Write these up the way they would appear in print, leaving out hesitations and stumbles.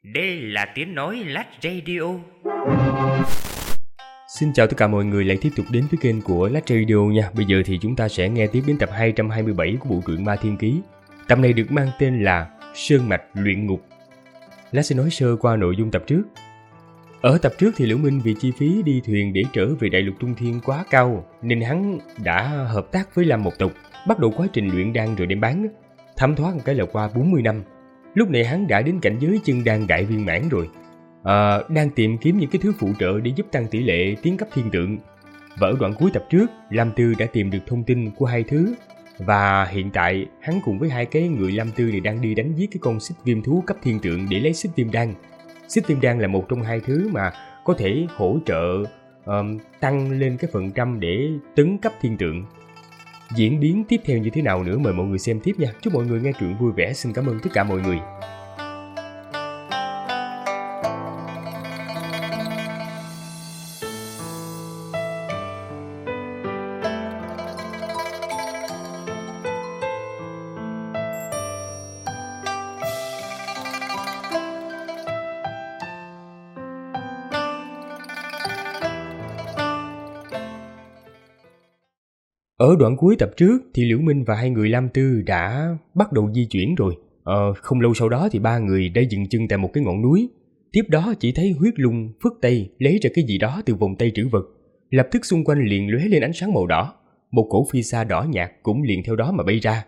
Đây là tiếng nói Lách Radio. Xin chào tất cả mọi người lại tiếp tục đến với kênh của Lách Radio nha. Bây giờ thì chúng ta sẽ nghe tiếp đến tập 227 của bộ truyện Ma Thiên Ký. Tập này được mang tên là Sơn Mạch Luyện Ngục. Lách sẽ nói sơ qua nội dung tập trước. Ở tập trước thì Liễu Minh vì chi phí đi thuyền để trở về Đại Lục Trung Thiên quá cao nên hắn đã hợp tác với Lam Một Tộc, bắt đầu quá trình luyện đan rồi đem bán. Thấm thoát một cái là qua 40 năm. Lúc này hắn đã đến cảnh giới chân đan đại viên mãn rồi. Đang tìm kiếm những cái thứ phụ trợ để giúp tăng tỷ lệ tiến cấp thiên tượng. Và ở đoạn cuối tập trước, Lam Tư đã tìm được thông tin của hai thứ. Và hiện tại hắn cùng với hai cái người Lam Tư này đang đi đánh giết cái con xích viêm thú cấp thiên tượng để lấy xích viêm đan. Xích viêm đan là một trong hai thứ mà có thể hỗ trợ tăng lên cái phần trăm để tấn cấp thiên tượng. Diễn biến tiếp theo như thế nào nữa mời mọi người xem tiếp nha. Chúc mọi người nghe truyện vui vẻ. Xin cảm ơn tất cả mọi người. Ở đoạn cuối tập trước thì Liễu Minh và hai người Lam Tư đã bắt đầu di chuyển rồi. Không lâu sau đó thì ba người đã dừng chân tại một cái ngọn núi. Tiếp đó chỉ thấy Huyết Lung phất tay lấy ra cái gì đó từ vòng tay trữ vật. Lập tức xung quanh liền lóe lên ánh sáng màu đỏ. Một cổ phi sa đỏ nhạt cũng liền theo đó mà bay ra.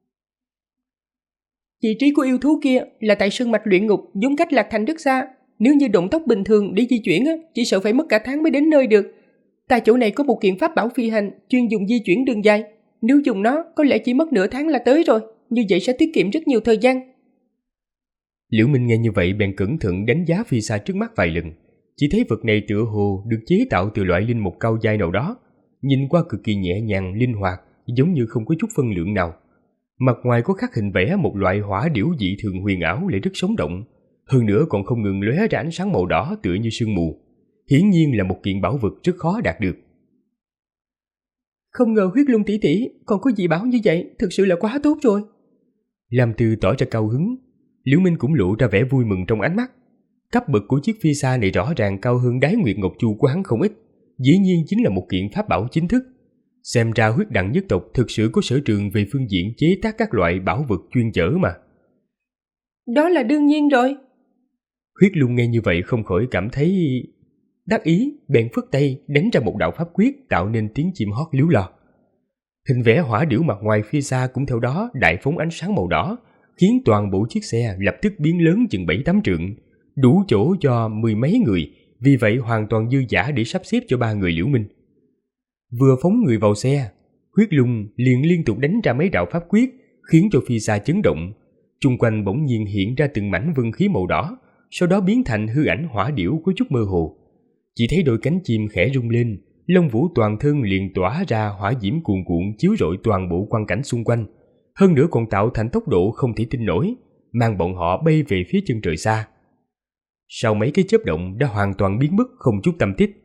Vị trí của yêu thú kia là tại sơn mạch luyện ngục, vốn cách Lạc Thành rất xa. Nếu như động tốc bình thường để di chuyển chỉ sợ phải mất cả tháng mới đến nơi được. Tại chỗ này có một kiện pháp bảo phi hành chuyên dùng di chuyển đường dài. Nếu dùng nó có lẽ chỉ mất nửa tháng là tới rồi. Như vậy sẽ tiết kiệm rất nhiều thời gian. Liễu Minh nghe như vậy bèn cẩn thận đánh giá phi sa trước mắt vài lần. Chỉ thấy vật này tựa hồ được chế tạo từ loại linh mục cao giai nào đó. Nhìn qua cực kỳ nhẹ nhàng, linh hoạt, giống như không có chút phân lượng nào. Mặt ngoài có khắc hình vẽ một loại hỏa điểu dị thường huyền ảo lại rất sống động. Hơn nữa còn không ngừng lóe ra ánh sáng màu đỏ tựa như sương mù. Hiển nhiên là một kiện bảo vật rất khó đạt được. Không ngờ Huyết Lung tỷ tỷ còn có dị bảo như vậy, thực sự là quá tốt rồi. Lam Tư tỏ ra cao hứng. Liễu Minh cũng lộ ra vẻ vui mừng trong ánh mắt. Cấp bậc của chiếc phi sa này rõ ràng cao hơn Đái Nguyệt Ngọc Chu của hắn không ít. Dĩ nhiên chính là một kiện pháp bảo chính thức. Xem ra Huyết Đằng nhất tộc thực sự có sở trường về phương diện chế tác các loại bảo vật chuyên chở mà. Đó là đương nhiên rồi. Huyết Lung nghe như vậy không khỏi cảm thấy đắc ý, bèn phất tay đánh ra một đạo pháp quyết tạo nên tiếng chim hót líu lo. Hình vẽ hỏa điểu mặt ngoài phía xa cũng theo đó đại phóng ánh sáng màu đỏ, khiến toàn bộ chiếc xe lập tức biến lớn chừng 7-8 trượng, đủ chỗ cho mười mấy người, vì vậy hoàn toàn dư dả để sắp xếp cho ba người Liễu Minh. Vừa phóng người vào xe, Huyết Lung liền liên tục đánh ra mấy đạo pháp quyết, khiến cho phi xa chấn động. Chung quanh bỗng nhiên hiện ra từng mảnh vân khí màu đỏ, sau đó biến thành hư ảnh hỏa điểu có chút mơ hồ. Chỉ thấy đôi cánh chim khẽ rung lên, lông vũ toàn thân liền tỏa ra hỏa diễm cuồn cuộn chiếu rọi toàn bộ quang cảnh xung quanh. Hơn nữa còn tạo thành tốc độ không thể tin nổi, mang bọn họ bay về phía chân trời xa. Sau mấy cái chớp động đã hoàn toàn biến mất không chút tăm tích.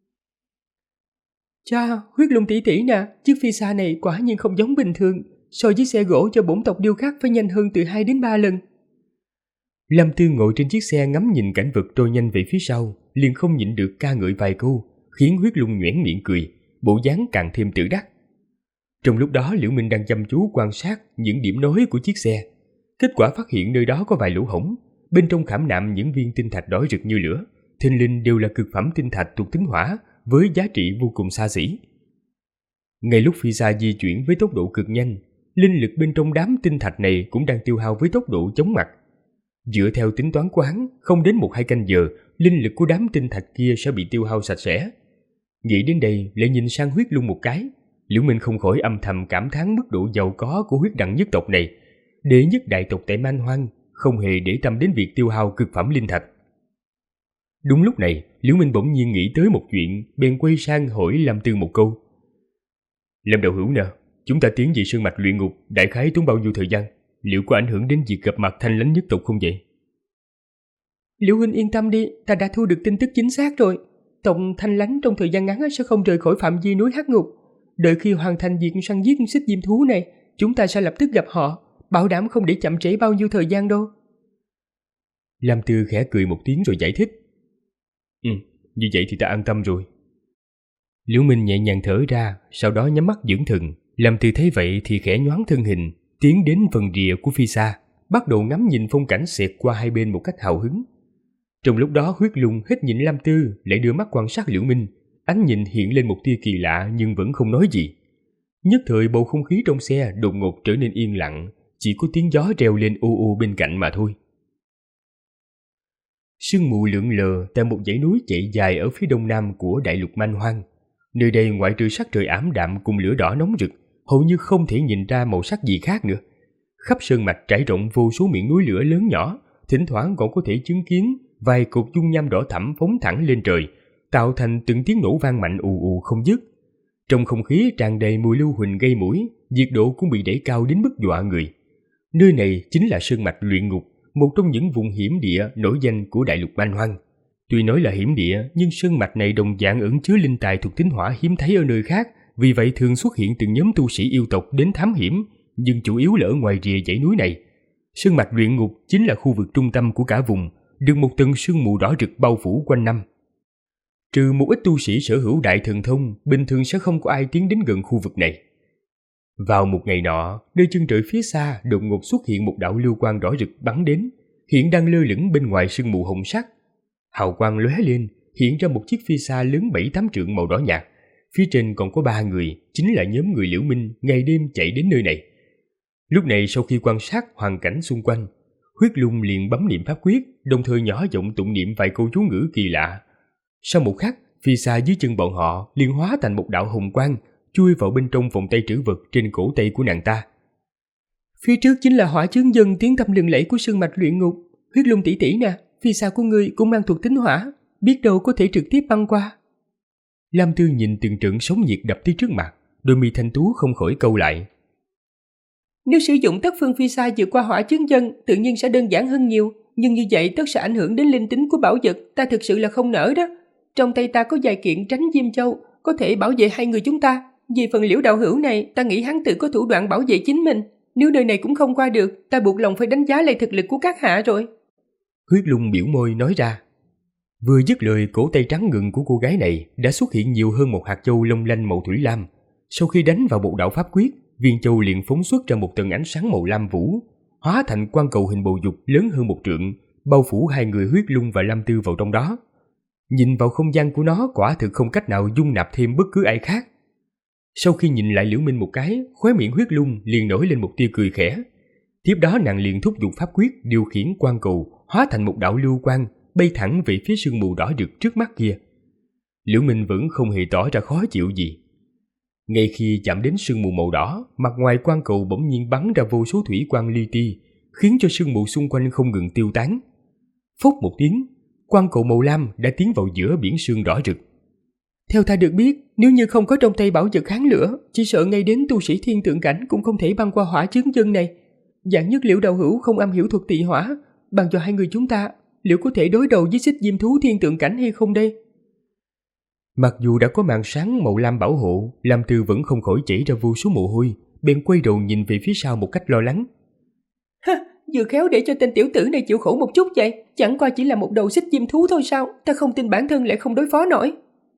Cha, Huyết Lung tỷ tỷ nè, chiếc phi sa này quả nhiên không giống bình thường, so với xe gỗ cho bổn tộc điêu khắc phải nhanh hơn từ 2 đến 3 lần. Lam Tư ngồi trên chiếc xe ngắm nhìn cảnh vật trôi nhanh về phía sau, liền không nhịn được ca ngợi vài câu, khiến Huyết Lung nhoẻn miệng cười, bộ dáng càng thêm tự đắc. Trong lúc đó Liễu Minh đang chăm chú quan sát những điểm nối của chiếc xe, kết quả phát hiện nơi đó có vài lỗ hổng, bên trong khảm nạm những viên tinh thạch đỏ rực như lửa, thình lình đều là cực phẩm tinh thạch thuộc tính hỏa với giá trị vô cùng xa xỉ. Ngay lúc phi xa di chuyển với tốc độ cực nhanh, linh lực bên trong đám tinh thạch này cũng đang tiêu hao với tốc độ chóng mặt. Dựa theo tính toán của hắn, không đến 1-2 canh giờ, linh lực của đám tinh thạch kia sẽ bị tiêu hao sạch sẽ. Nghĩ đến đây, lại nhìn sang Huyết Lung một cái, Liễu Minh không khỏi âm thầm cảm thán mức độ giàu có của Huyết Đằng nhất tộc này. Đệ nhất đại tộc tại Man Hoang không hề để tâm đến việc tiêu hao cực phẩm linh thạch. Đúng lúc này, Liễu Minh bỗng nhiên nghĩ tới một chuyện, bèn quay sang hỏi Lam Tư một câu. Lâm đạo hữu nè, chúng ta tiến về sơn mạch luyện ngục đại khái tốn bao nhiêu thời gian? Liệu có ảnh hưởng đến việc gặp mặt Thanh Lãnh nhất tộc không vậy? Liễu huynh yên tâm đi, ta đã thu được tin tức chính xác rồi. Tộc Thanh Lãnh trong thời gian ngắn sẽ không rời khỏi phạm vi núi Hắc Ngục. Đợi khi hoàn thành việc săn giết xích diêm thú này, chúng ta sẽ lập tức gặp họ, bảo đảm không để chậm trễ bao nhiêu thời gian đâu. Lam Tư khẽ cười một tiếng rồi giải thích. Như vậy thì ta an tâm rồi. Liễu Minh nhẹ nhàng thở ra, sau đó nhắm mắt dưỡng thần. Lam Tư thấy vậy thì khẽ nhoáng thân hình, tiến đến phần rìa của phi xa, bắt đầu ngắm nhìn phong cảnh xẹt qua hai bên một cách hào hứng. Trong lúc đó Huyết Lung hết nhìn Lam Tư, lại đưa mắt quan sát Liễu Minh, ánh nhìn hiện lên một tia kỳ lạ nhưng vẫn không nói gì. Nhất thời bầu không khí trong xe đột ngột trở nên yên lặng, chỉ có tiếng gió reo lên u u bên cạnh mà thôi. Sương mù lượn lờ tại một dãy núi chạy dài ở phía đông nam của đại lục Man Hoang. Nơi đây ngoại trừ sắc trời ảm đạm cùng lửa đỏ nóng rực, hầu như không thể nhìn ra màu sắc gì khác nữa. Khắp sơn mạch trải rộng vô số miệng núi lửa lớn nhỏ, thỉnh thoảng còn có thể chứng kiến vài cột dung nham đỏ thẫm phóng thẳng lên trời, tạo thành từng tiếng nổ vang mạnh ù ù không dứt. Trong không khí tràn đầy mùi lưu huỳnh gây mũi, nhiệt độ cũng bị đẩy cao đến mức dọa người. Nơi này chính là sơn mạch luyện ngục, một trong những vùng hiểm địa nổi danh của đại lục Man Hoang. Tuy nói là hiểm địa, nhưng sơn mạch này đồng dạng ẩn chứa linh tài thuộc tính hỏa hiếm thấy ở nơi khác, vì vậy thường xuất hiện từng nhóm tu sĩ yêu tộc đến thám hiểm, nhưng chủ yếu là ở ngoài rìa dãy núi này. Sơn mạch luyện ngục chính là khu vực trung tâm của cả vùng, được một tầng sương mù đỏ rực bao phủ quanh năm. Trừ một ít tu sĩ sở hữu đại thần thông, bình thường sẽ không có ai tiến đến gần khu vực này. Vào một ngày nọ, nơi chân trời phía xa đột ngột xuất hiện một đạo lưu quang đỏ rực bắn đến, hiện đang lơ lửng bên ngoài sương mù hồng sắc. Hào quang lóe lên, hiện ra một chiếc phi xa lớn 7-8 trượng màu đỏ nhạt. Phía trên còn có 3 người, chính là nhóm người Liễu Minh ngày đêm chạy đến nơi này. Lúc này sau khi quan sát hoàn cảnh xung quanh, Huyết Lung liền bấm niệm pháp quyết, đồng thời nhỏ giọng tụng niệm vài câu chú ngữ kỳ lạ. Sau một khắc, phi xa dưới chân bọn họ liền hóa thành một đạo hồng quang, chui vào bên trong vòng tay trữ vật trên cổ tay của nàng ta. Phía trước chính là hỏa chướng dân tiếng tăm lừng lẫy của sơn mạch luyện ngục. Huyết Lung tỷ tỷ nè, phi xa của ngươi cũng mang thuộc tính hỏa, biết đâu có thể trực tiếp băng qua. Lam Tư nhìn từng trận sóng nhiệt đập tới trước mặt, đôi mi thanh tú không khỏi câu lại. Nếu sử dụng tất phương phi xa vượt qua hỏa chướng dân, tự nhiên sẽ đơn giản hơn nhiều, nhưng như vậy tất sẽ ảnh hưởng đến linh tính của bảo vật, ta thực sự là không nỡ đó. Trong tay ta có vài kiện tránh diêm châu, có thể bảo vệ hai người chúng ta. Vì phần Liễu đạo hữu này, ta nghĩ hắn tự có thủ đoạn bảo vệ chính mình. Nếu đời này cũng không qua được, ta buộc lòng phải đánh giá lại thực lực của các hạ rồi. Huyết Lung biểu môi nói ra. Vừa dứt lời, cổ tay trắng ngần của cô gái này đã xuất hiện nhiều hơn một hạt châu long lanh màu thủy lam. Sau khi đánh vào một đạo pháp quyết, viên châu liền phóng xuất ra một tầng ánh sáng màu lam vũ, hóa thành quang cầu hình bầu dục lớn hơn 1 trượng, bao phủ hai người Huyết Lung và Lam Tư vào trong đó. Nhìn vào không gian của nó quả thực không cách nào dung nạp thêm bất cứ ai khác. Sau khi nhìn lại Liễu Minh một cái, khóe miệng Huyết Lung liền nổi lên một tia cười khẽ. Tiếp đó nàng liền thúc giục pháp quyết điều khiển quang cầu hóa thành một đạo lưu quang bay thẳng về phía sương mù đỏ rực trước mắt kia. Liễu Minh vẫn không hề tỏ ra khó chịu gì. Ngay khi chạm đến sương mù màu đỏ, mặt ngoài quang cầu bỗng nhiên bắn ra vô số thủy quang li ti, khiến cho sương mù xung quanh không ngừng tiêu tán. Phốc một tiếng, quang cầu màu lam đã tiến vào giữa biển sương đỏ rực. Theo ta được biết, nếu như không có trong tay bảo vật kháng lửa, chỉ sợ ngay đến tu sĩ thiên tượng cảnh cũng không thể băng qua hỏa chướng dân này. Dạng nhất Liễu đạo hữu không am hiểu thuật tị hỏa, bằng cho hai người chúng ta, liệu có thể đối đầu với xích diêm thú thiên tượng cảnh hay không đây? Mặc dù đã có màn sáng màu lam bảo hộ, Lam Tư vẫn không khỏi chảy ra vô số mồ hôi, bèn quay đầu nhìn về phía sau một cách lo lắng. Ha, vừa khéo để cho tên tiểu tử này chịu khổ một chút vậy, chẳng qua chỉ là một đầu xích diêm thú thôi sao, ta không tin bản thân lại không đối phó nổi.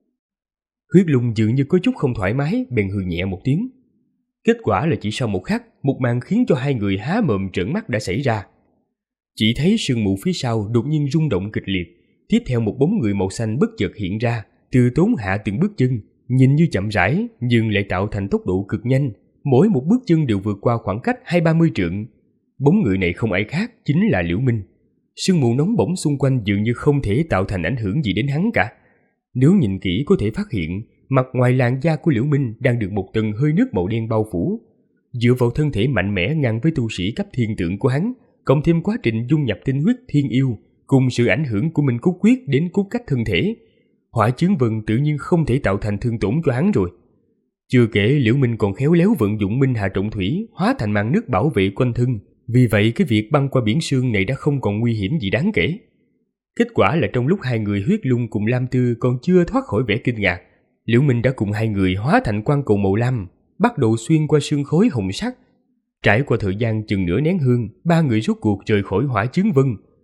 Huyết Lung dường như có chút không thoải mái, bèn hừ nhẹ một tiếng. Kết quả là chỉ sau một khắc, một màn khiến cho hai người há mồm trợn mắt đã xảy ra. Chỉ thấy sương mù phía sau đột nhiên rung động kịch liệt, tiếp theo một bóng người màu xanh bất chợt hiện ra, từ tốn hạ từng bước chân, nhìn như chậm rãi nhưng lại tạo thành tốc độ cực nhanh, mỗi một bước chân đều vượt qua khoảng cách 20-30 trượng. Bóng người này không ai khác, chính là Liễu Minh. Sương mù nóng bỏng xung quanh dường như không thể tạo thành ảnh hưởng gì đến hắn cả. Nếu nhìn kỹ có thể phát hiện, mặt ngoài làn da của Liễu Minh đang được một tầng hơi nước màu đen bao phủ. Dựa vào thân thể mạnh mẽ ngang với tu sĩ cấp thiên tượng của hắn, cộng thêm quá trình dung nhập tinh huyết thiên yêu, cùng sự ảnh hưởng của Minh Cốt Quyết đến cốt cách thân thể, hỏa chướng vân tự nhiên không thể tạo thành thương tổn cho hắn rồi. Chưa kể Liễu Minh còn khéo léo vận dụng Minh Hà Trọng Thủy hóa thành màn nước bảo vệ quanh thân, vì vậy cái việc băng qua biển sương này đã không còn nguy hiểm gì đáng kể. Kết quả là trong lúc hai người Huyết Lung cùng Lam Tư còn chưa thoát khỏi vẻ kinh ngạc, Liễu Minh đã cùng hai người hóa thành quang cầu màu lam, bắt đầu xuyên qua sương khối hồng sắc. Trải qua thời gian chừng nửa nén hương, ba người rốt cuộc rời khỏi hỏa chướng vân,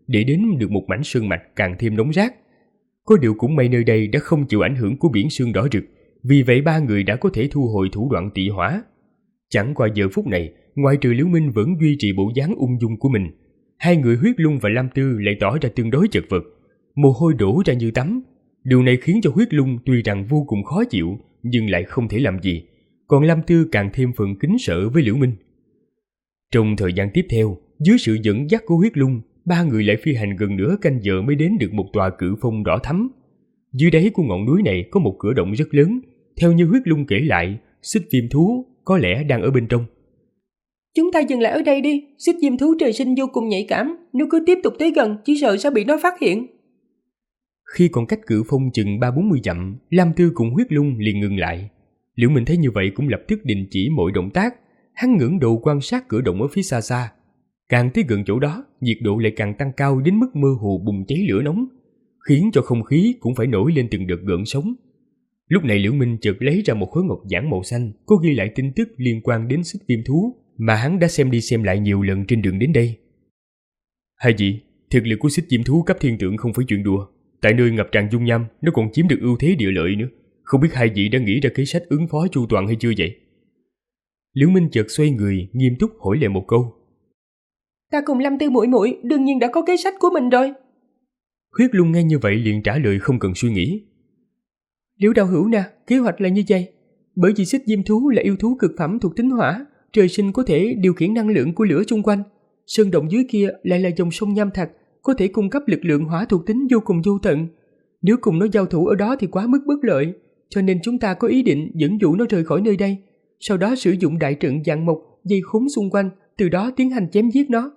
để đến được một mảnh sơn mạch càng thêm nóng rát. Có điều cũng may nơi đây đã không chịu ảnh hưởng của biển sương đỏ rực, vì vậy ba người đã có thể thu hồi thủ đoạn tị hỏa. Chẳng qua giờ phút này, ngoại trừ Liễu Minh vẫn duy trì bộ dáng ung dung của mình, hai người Huyết Lung và Lam Tư lại tỏ ra tương đối chật vật, mồ hôi đổ ra như tắm. Điều này khiến cho Huyết Lung tuy rằng vô cùng khó chịu nhưng lại không thể làm gì, còn Lam Tư càng thêm phần kính sợ với Liễu Minh. Trong thời gian tiếp theo, dưới sự dẫn dắt của Huyết Lung, ba người lại phi hành gần nửa canh giờ mới đến được một tòa cự phong đỏ thắm. Dưới đáy của ngọn núi này có một cửa động rất lớn, theo như Huyết Lung kể lại, xích viêm thú có lẽ đang ở bên trong. Chúng ta dừng lại ở đây đi, xích viêm thú trời sinh vô cùng nhạy cảm, nếu cứ tiếp tục tới gần chỉ sợ sẽ bị nó phát hiện. Khi còn cách cự phong chừng 30-40 dặm, Lam Tư cùng Huyết Lung liền ngừng lại. Liễu Minh thấy như vậy cũng lập tức đình chỉ mọi động tác, hắn ngẩng đầu quan sát cửa động ở phía xa xa. Càng tới gần chỗ đó, nhiệt độ lại càng tăng cao đến mức mơ hồ bùng cháy lửa nóng, khiến cho không khí cũng phải nổi lên từng đợt gợn sóng. Lúc này Liễu Minh chợt lấy ra một khối ngọc giản màu xanh, có ghi lại tin tức liên quan đến xích viêm thú mà hắn đã xem đi xem lại nhiều lần trên đường đến đây. Hai vị, thực lực của xích viêm thú cấp thiên tượng không phải chuyện đùa. Tại nơi ngập tràn dung nham, nó còn chiếm được ưu thế địa lợi nữa. Không biết hai vị đã nghĩ ra kế sách ứng phó chu toàn hay chưa vậy? Liễu Minh chợt xoay người, nghiêm túc hỏi lại một câu. Ta cùng Lâm Tư muội muội đương nhiên đã có kế sách của mình rồi. Huyết Lung nghe như vậy liền trả lời không cần suy nghĩ. Liễu đạo hữu nè, kế hoạch là như vậy. Bởi vì xích diêm thú là yêu thú cực phẩm thuộc tính hỏa, trời sinh có thể điều khiển năng lượng của lửa xung quanh. Sơn động dưới kia lại là dòng sông nham thạch, có thể cung cấp lực lượng hỏa thuộc tính vô cùng vô tận. Nếu cùng nó giao thủ ở đó thì quá mức bất lợi, cho nên chúng ta có ý định dẫn dụ nó rời khỏi nơi đây, sau đó sử dụng đại trận dạng mộc dây khốn xung quanh, từ đó tiến hành chém giết nó.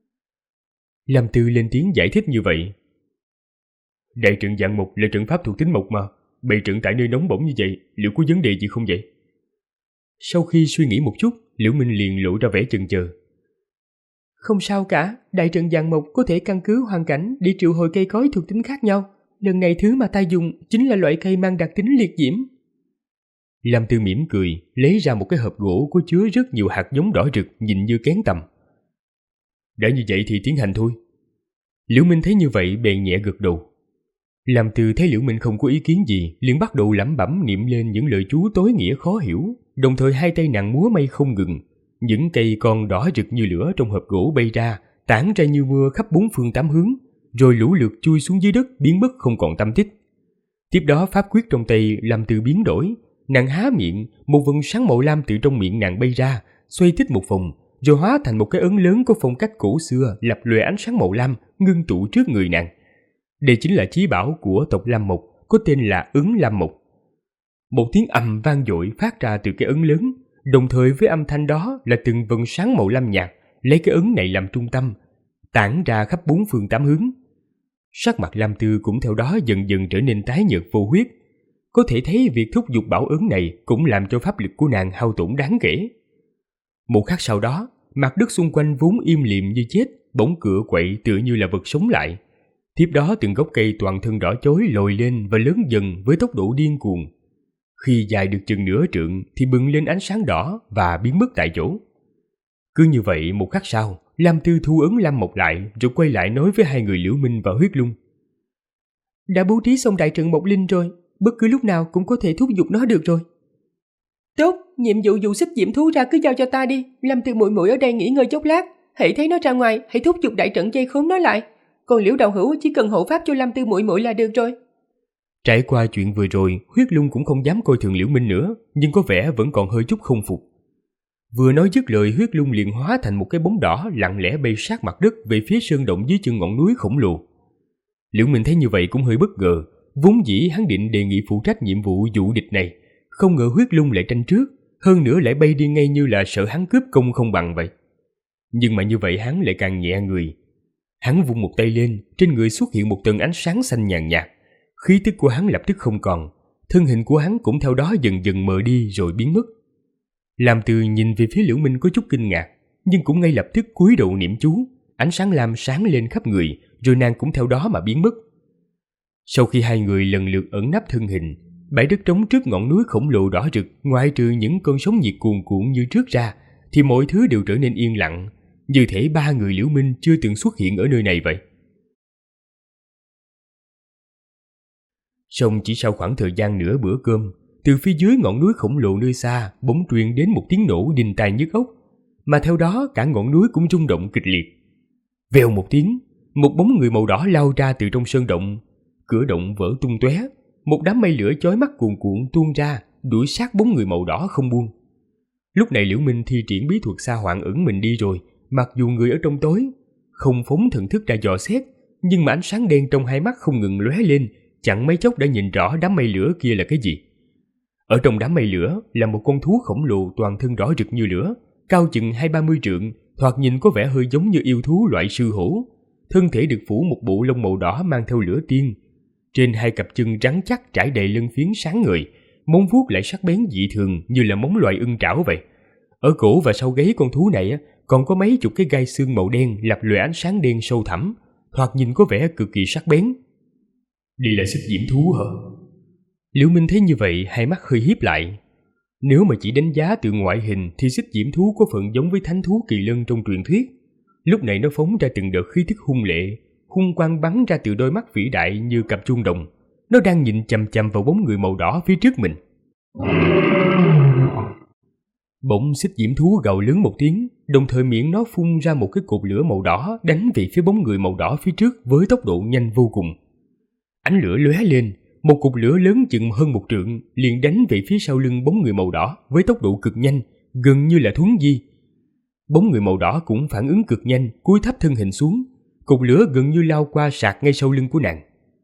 Lam Tư lên tiếng giải thích như vậy. Đại trận dạng mộc là trận pháp thuộc tính mộc mà, bày trận tại nơi nóng bỏng như vậy, liệu có vấn đề gì không vậy? Sau khi suy nghĩ một chút, Liễu Minh liền lộ ra vẻ chần chờ. Không sao cả, đại trận dạng mộc có thể căn cứ hoàn cảnh để triệu hồi cây cối thuộc tính khác nhau. Lần này thứ mà ta dùng chính là loại cây mang đặc tính liệt diễm. Lam Tư mỉm cười, lấy ra một cái hộp gỗ có chứa rất nhiều hạt giống đỏ rực nhìn như kén tầm. Đã như vậy thì tiến hành thôi. Liễu Minh thấy như vậy bèn nhẹ gật đầu. Lam Tư thấy Liễu Minh không có ý kiến gì, liền bắt đầu lẩm bẩm niệm lên những lời chú tối nghĩa khó hiểu, đồng thời hai tay nàng múa may không ngừng. Những cây con đỏ rực như lửa trong hộp gỗ bay ra, tản ra như mưa khắp bốn phương tám hướng, rồi lũ lượt chui xuống dưới đất biến mất không còn tăm tích. Tiếp đó pháp quyết trong tay Lam Tư biến đổi, nàng há miệng, một vầng sáng màu lam từ trong miệng nàng bay ra, xoay thích một vòng, rồi hóa thành một cái ấn lớn có phong cách cổ xưa lập lòe ánh sáng màu lam ngưng tụ trước người nàng. Đây chính là chí bảo của tộc Lam Mộc, có tên là ấn Lam Mộc. Một tiếng ầm vang dội phát ra từ cái ấn lớn, đồng thời với âm thanh đó là từng vầng sáng màu lam nhạt lấy cái ấn này làm trung tâm, tản ra khắp bốn phương tám hướng. Sắc mặt Lam Tư cũng theo đó dần dần trở nên tái nhợt vô huyết. Có thể thấy việc thúc giục bảo ấn này cũng làm cho pháp lực của nàng hao tổn đáng kể. Một khắc sau đó, mặt đất xung quanh vốn im lìm như chết, bỗng cựa quậy tựa như là vật sống lại. Tiếp đó từng gốc cây toàn thân đỏ chói lồi lên và lớn dần với tốc độ điên cuồng. Khi dài được chừng nửa trượng thì bừng lên ánh sáng đỏ và biến mất tại chỗ. Cứ như vậy một khắc sau, Lam Tư thu ấn Lam Mộc lại rồi quay lại nói với hai người Liễu Minh và Huyết Lung. Đã bố trí xong đại trận Mộc Linh rồi, bất cứ lúc nào cũng có thể thúc giục nó được rồi. Tốt, nhiệm vụ dụ xích diễm thú ra cứ giao cho ta đi. Lam Tư muội muội ở đây nghỉ ngơi chốc lát, hãy thấy nó ra ngoài, hãy thúc giục đại trận dây khốn nó lại. Còn Liễu đạo hữu chỉ cần hộ pháp cho Lam Tư muội muội là được rồi. Trải qua chuyện vừa rồi, Huyết Lung cũng không dám coi thường Liễu Minh nữa, nhưng có vẻ vẫn còn hơi chút không phục. Vừa nói dứt lời, Huyết Lung liền hóa thành một cái bóng đỏ lặng lẽ bay sát mặt đất về phía sơn động dưới chân ngọn núi khổng lồ. Liễu Minh thấy như vậy cũng hơi bất ngờ, vốn dĩ hắn định đề nghị phụ trách nhiệm vụ dụ địch này, không ngờ Huyết Lung lại tranh trước, hơn nữa lại bay đi ngay như là sợ hắn cướp công không bằng vậy. Nhưng mà như vậy hắn lại càng nhẹ người. Hắn vung một tay lên, trên người xuất hiện một tầng ánh sáng xanh nhàn nhạt, khí tức của hắn lập tức không còn, thân hình của hắn cũng theo đó dần dần mờ đi rồi biến mất. Lam Tư nhìn về phía Liễu Minh có chút kinh ngạc, nhưng cũng ngay lập tức cúi đầu niệm chú, ánh sáng lam sáng lên khắp người, rồi nàng cũng theo đó mà biến mất. Sau khi hai người lần lượt ẩn nấp thân hình, bãi đất trống trước ngọn núi khổng lồ đỏ rực, ngoại trừ những cơn sóng nhiệt cuồn cuộn như trước ra, thì mọi thứ đều trở nên yên lặng, như thể ba người Liễu Minh chưa từng xuất hiện ở nơi này vậy. Xong chỉ sau khoảng thời gian nửa bữa cơm, từ phía dưới ngọn núi khổng lồ nơi xa bỗng truyền đến một tiếng nổ đinh tai nhức óc, mà theo đó cả ngọn núi cũng rung động kịch liệt. Vèo một tiếng, một bóng người màu đỏ lao ra từ trong sơn động. Cửa động vỡ tung tóe, một đám mây lửa chói mắt cuồn cuộn tuôn ra, đuổi sát bóng người màu đỏ không buông. Lúc này Liễu Minh thi triển bí thuật sa hoạn ẩn mình đi rồi, mặc dù người ở trong tối, không phóng thần thức ra dò xét, nhưng mà ánh sáng đen trong hai mắt không ngừng lóe lên, chẳng mấy chốc đã nhìn rõ đám mây lửa kia là cái gì. Ở trong đám mây lửa là một con thú khổng lồ toàn thân đỏ rực như lửa, cao chừng 20-30 trượng, thoạt nhìn có vẻ hơi giống như yêu thú loại sư hổ. Thân thể được phủ một bộ lông màu đỏ mang theo lửa tiên. Trên hai cặp chân rắn chắc trải đầy lân phiến sáng ngời, móng vuốt lại sắc bén dị thường như là móng loài ưng trảo vậy. Ở cổ và sau gáy con thú này còn có mấy chục cái gai xương màu đen lập lòe ánh sáng đen sâu thẳm, thoạt nhìn có vẻ cực kỳ sắc bén. Đây là xích diễm thú hả? Liễu Minh thấy như vậy, hai mắt hơi híp lại. Nếu mà chỉ đánh giá từ ngoại hình thì xích diễm thú có phần giống với thánh thú kỳ lân trong truyền thuyết. Lúc này nó phóng ra từng đợt khí thức hung lệ, hung quang bắn ra từ đôi mắt vĩ đại như cặp chuông đồng. Nó đang nhìn chằm chằm vào bóng người màu đỏ phía trước mình. Bỗng xích diễm thú gào lớn một tiếng, đồng thời miệng nó phun ra một cái cột lửa màu đỏ đánh về phía bóng người màu đỏ phía trước với tốc độ nhanh vô cùng. Ánh lửa lóe lên, một cột lửa lớn chừng hơn 1 trượng liền đánh về phía sau lưng bóng người màu đỏ với tốc độ cực nhanh, gần như là thuấn di. Bóng người màu đỏ cũng phản ứng cực nhanh, cúi thấp thân hình xuống, cột lửa gần như lao qua sạc ngay sau lưng của nàng.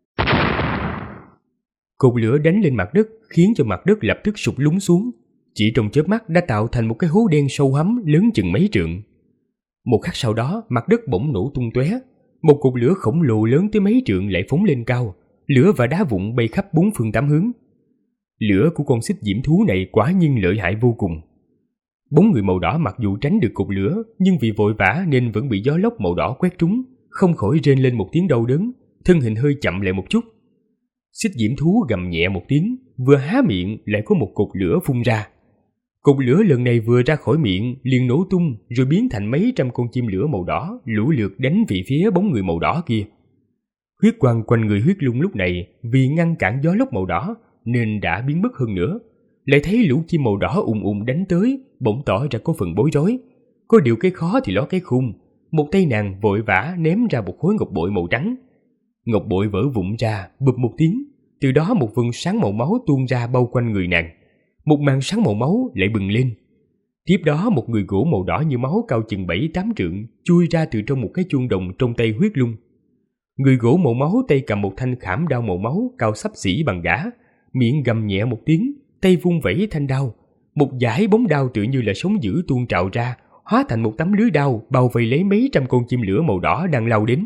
Cột lửa đánh lên mặt đất khiến cho mặt đất lập tức sụt lún xuống, chỉ trong chớp mắt đã tạo thành một cái hố đen sâu hắm lớn chừng mấy trượng. Một khắc sau đó, mặt đất bỗng nổ tung tóe, một cột lửa khổng lồ lớn tới mấy trượng lại phóng lên cao, lửa và đá vụn bay khắp 4 phương 8 hướng. Lửa của con xích diễm thú này quả nhiên lợi hại vô cùng. Bóng người màu đỏ mặc dù tránh được cột lửa, nhưng vì vội vã nên vẫn bị gió lốc màu đỏ quét trúng, không khỏi rên lên một tiếng đau đớn, thân hình hơi chậm lại một chút. Xích diễm thú gầm nhẹ một tiếng, vừa há miệng lại có một cột lửa phun ra. Cột lửa lần này vừa ra khỏi miệng liền nổ tung, rồi biến thành mấy trăm con chim lửa màu đỏ lũ lượt đánh về phía bóng người màu đỏ kia. Huyết quang quanh người huyết lung lúc này vì ngăn cản gió lốc màu đỏ nên đã biến mất hơn nữa. Lại thấy lũ chim màu đỏ ùn ùn đánh tới, bỗng tỏ ra có phần bối rối. Có điều cái khó thì ló cái khung, một tay nàng vội vã ném ra một khối ngọc bội màu trắng. Ngọc bội vỡ vụn ra, bụp một tiếng, từ đó một vầng sáng màu máu tuôn ra bao quanh người nàng. Một màn sáng màu máu lại bừng lên. Tiếp đó một người gỗ màu đỏ như máu cao chừng 7-8 trượng chui ra từ trong một cái chuông đồng trong tay huyết lung. Người gỗ màu máu tay cầm một thanh khảm đao màu máu cao xấp xỉ bằng gã, miệng gầm nhẹ một tiếng, tay vung vẩy thanh đao. Một dải bóng đao tựa như là sóng dữ tuôn trào ra, hóa thành một tấm lưới đao bao vây lấy mấy trăm con chim lửa màu đỏ đang lao đến.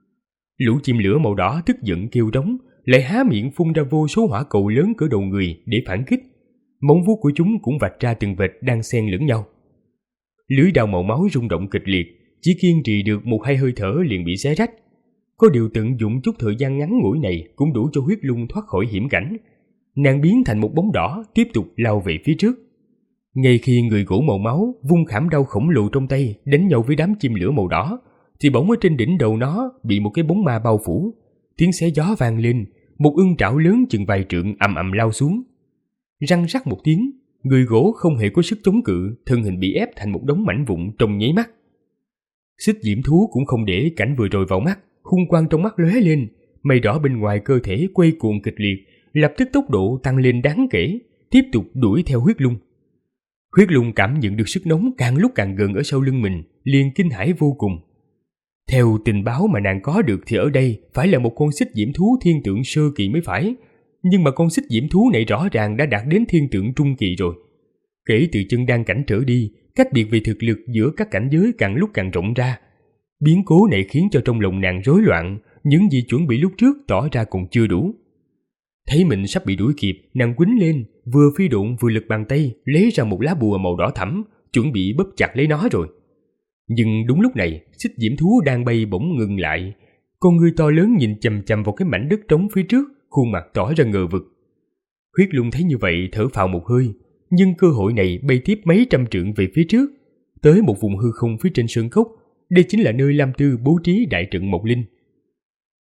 Lũ chim lửa màu đỏ tức giận kêu rống, lại há miệng phun ra vô số hỏa cầu lớn cỡ đầu người để phản kích. Móng vuốt của chúng cũng vạch ra từng vệt đang xen lẫn nhau. Lưới đao màu máu rung động kịch liệt, chỉ kiên trì được 1-2 hơi thở liền bị xé rách. Có điều tận dụng chút thời gian ngắn ngủi này cũng đủ cho huyết lung thoát khỏi hiểm cảnh. Nàng biến thành một bóng đỏ tiếp tục lao về phía trước. Ngay khi người gỗ màu máu vung khảm đao khổng lồ trong tay đánh nhau với đám chim lửa màu đỏ, thì bỗng ở trên đỉnh đầu nó bị một cái bóng ma bao phủ. Tiếng xé gió vang lên, một ưng trảo lớn chừng vài trượng ầm ầm lao xuống. Răng rắc một tiếng, người gỗ không hề có sức chống cự, thân hình bị ép thành một đống mảnh vụn trong nháy mắt. Xích diễm thú cũng không để cảnh vừa rồi vào mắt, hung quang trong mắt lóe lên, mây đỏ bên ngoài cơ thể quay cuồng kịch liệt, lập tức tốc độ tăng lên đáng kể, tiếp tục đuổi theo huyết lung. Huyết lung cảm nhận được sức nóng càng lúc càng gần ở sau lưng mình, liền kinh hãi vô cùng. Theo tình báo mà nàng có được thì ở đây phải là một con xích diễm thú thiên tượng sơ kỳ mới phải, nhưng mà con xích diễm thú này rõ ràng đã đạt đến thiên tượng trung kỳ rồi. Kể từ chân đan cảnh trở đi, cách biệt về thực lực giữa các cảnh giới càng lúc càng rộng ra. Biến cố này khiến cho trong lòng nàng rối loạn, những gì chuẩn bị lúc trước tỏ ra còn chưa đủ. Thấy mình sắp bị đuổi kịp, nàng quýnh lên, vừa phi độn vừa lực bàn tay lấy ra một lá bùa màu đỏ thẫm, chuẩn bị bóp chặt lấy nó rồi. Nhưng đúng lúc này, xích diễm thú đang bay bỗng ngừng lại. Con người to lớn nhìn chằm chằm vào cái mảnh đất trống phía trước, khuôn mặt tỏ ra ngờ vực. Huyết lung thấy như vậy thở phào một hơi, nhưng cơ hội này bay tiếp mấy trăm trượng về phía trước, tới một vùng hư không phía trên sơn cốc. Đây chính là nơi Lam Tư bố trí đại trận Mộc Linh.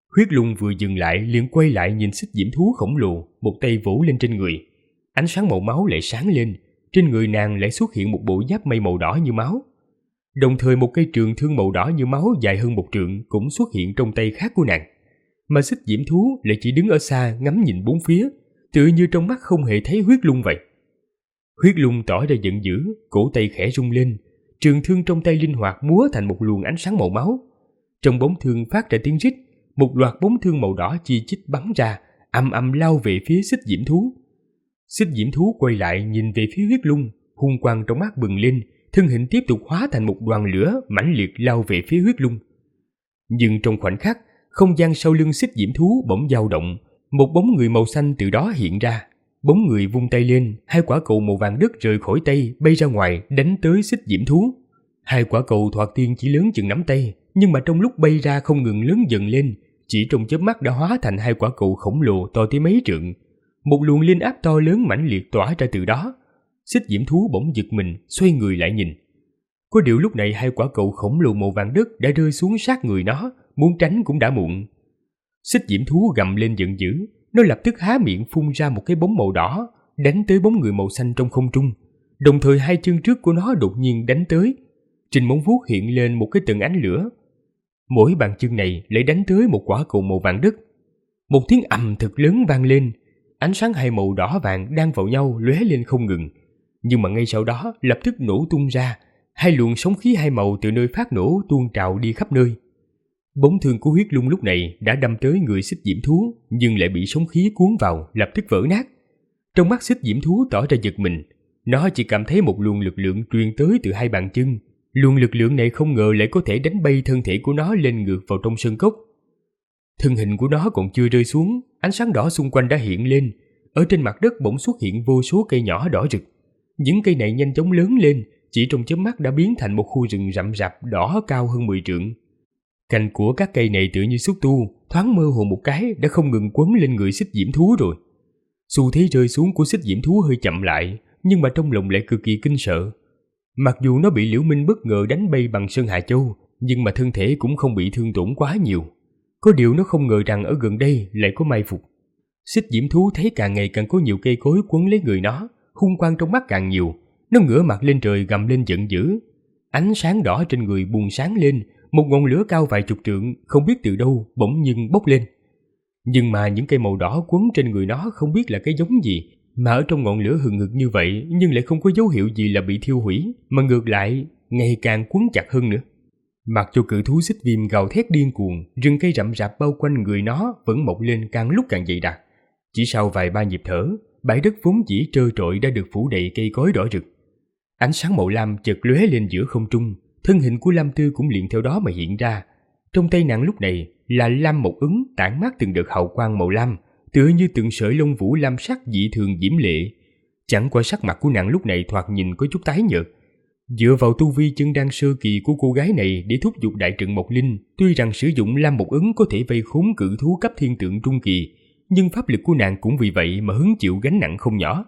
Huyết Lung vừa dừng lại liền quay lại nhìn xích diễm thú khổng lồ, một tay vỗ lên trên người. Ánh sáng màu máu lại sáng lên, trên người nàng lại xuất hiện một bộ giáp mây màu đỏ như máu. Đồng thời một cây trường thương màu đỏ như máu dài hơn 1 trượng cũng xuất hiện trong tay khác của nàng. Mà xích diễm thú lại chỉ đứng ở xa ngắm nhìn bốn phía, tựa như trong mắt không hề thấy Huyết Lung vậy. Huyết Lung tỏ ra giận dữ, cổ tay khẽ rung lên, trường thương trong tay linh hoạt múa thành một luồng ánh sáng màu máu. Trong bóng thương phát ra tiếng rít, một loạt bóng thương màu đỏ chi chít bắn ra, ầm ầm lao về phía xích diễm thú. Xích diễm thú quay lại nhìn về phía Huyết Lung, hung quang trong mắt bừng lên, thân hình tiếp tục hóa thành một đoàn lửa mãnh liệt lao về phía Huyết Lung. Nhưng trong khoảnh khắc, không gian sau lưng xích diễm thú bỗng dao động, một bóng người màu xanh từ đó hiện ra. Bóng người vung tay lên, 2 quả cầu màu vàng đất rời khỏi tay bay ra ngoài đánh tới xích diễm thú. 2 quả cầu thoạt tiên chỉ lớn chừng nắm tay, nhưng mà trong lúc bay ra không ngừng lớn dần lên, chỉ trong chớp mắt đã hóa thành 2 quả cầu khổng lồ to tới mấy trượng. Một luồng linh áp to lớn mãnh liệt tỏa ra từ đó. Xích diễm thú bỗng giật mình, xoay người lại nhìn. Có điều lúc này 2 quả cầu khổng lồ màu vàng đất đã rơi xuống sát người nó, muốn tránh cũng đã muộn. Xích diễm thú gầm lên giận dữ, nó lập tức há miệng phun ra một cái bóng màu đỏ, đánh tới bóng người màu xanh trong không trung. Đồng thời 2 chân trước của nó đột nhiên đánh tới. Trên móng vuốt hiện lên một cái tầng ánh lửa. Mỗi bàn chân này lại đánh tới một quả cầu màu vàng đất. Một tiếng ầm thật lớn vang lên, ánh sáng 2 màu đỏ vàng đan vào nhau lóe lên không ngừng. Nhưng mà ngay sau đó lập tức nổ tung ra, 2 luồng sóng khí 2 màu từ nơi phát nổ tuôn trào đi khắp nơi. Bóng thương của Huyết Lung lúc này đã đâm tới người xích diễm thú, nhưng lại bị sóng khí cuốn vào, lập tức vỡ nát. Trong mắt xích diễm thú tỏ ra giật mình, nó chỉ cảm thấy một luồng lực lượng truyền tới từ 2 bàn chân. Luồng lực lượng này không ngờ lại có thể đánh bay thân thể của nó lên ngược vào trong sơn cốc. Thân hình của nó còn chưa rơi xuống, ánh sáng đỏ xung quanh đã hiện lên. Ở trên mặt đất bỗng xuất hiện vô số cây nhỏ đỏ rực. Những cây này nhanh chóng lớn lên, chỉ trong chớp mắt đã biến thành một khu rừng rậm rạp đỏ cao hơn 10 trượng. Cành của các cây này tựa như xúc tu, thoáng mơ hồ một cái đã không ngừng quấn lên người xích diễm thú rồi. Xu thế rơi xuống của xích diễm thú hơi chậm lại, nhưng mà trong lòng lại cực kỳ kinh sợ. Mặc dù nó bị Liễu Minh bất ngờ đánh bay bằng Sơn Hà Châu, nhưng mà thân thể cũng không bị thương tổn quá nhiều. Có điều nó không ngờ rằng ở gần đây lại có mai phục. Xích diễm thú thấy càng ngày càng có nhiều cây cối quấn lấy người nó, hung quang trong mắt càng nhiều. Nó ngửa mặt lên trời gầm lên giận dữ. Ánh sáng đỏ trên người bùng sáng lên, một ngọn lửa cao vài chục trượng không biết từ đâu bỗng nhiên bốc lên. Nhưng mà những cây màu đỏ quấn trên người nó không biết là cái giống gì, mà ở trong ngọn lửa hừng hực như vậy nhưng lại không có dấu hiệu gì là bị thiêu hủy, mà ngược lại ngày càng quấn chặt hơn nữa. Mặc cho cự thú xích viêm gào thét điên cuồng, rừng cây rậm rạp bao quanh người nó vẫn mọc lên càng lúc càng dày đặc. Chỉ sau vài ba nhịp thở, bãi đất vốn dĩ trơ trọi đã được phủ đầy cây cối đỏ rực. Ánh sáng màu lam chợt lóe lên giữa không trung, thân hình của Lam Tư cũng liền theo đó mà hiện ra. Trong tay nàng lúc này là lam một ứng tản mát từng đợt hào quang màu lam, tựa như từng sợi lông vũ lam sắc dị thường diễm lệ. Chẳng qua sắc mặt của nàng lúc này thoạt nhìn có chút tái nhợt. Dựa vào tu vi chân đan sơ kỳ của cô gái này để thúc giục đại trận Mộc Linh, tuy rằng sử dụng lam một ứng có thể vây khốn cự thú cấp thiên tượng trung kỳ, nhưng pháp lực của nàng cũng vì vậy mà hứng chịu gánh nặng không nhỏ.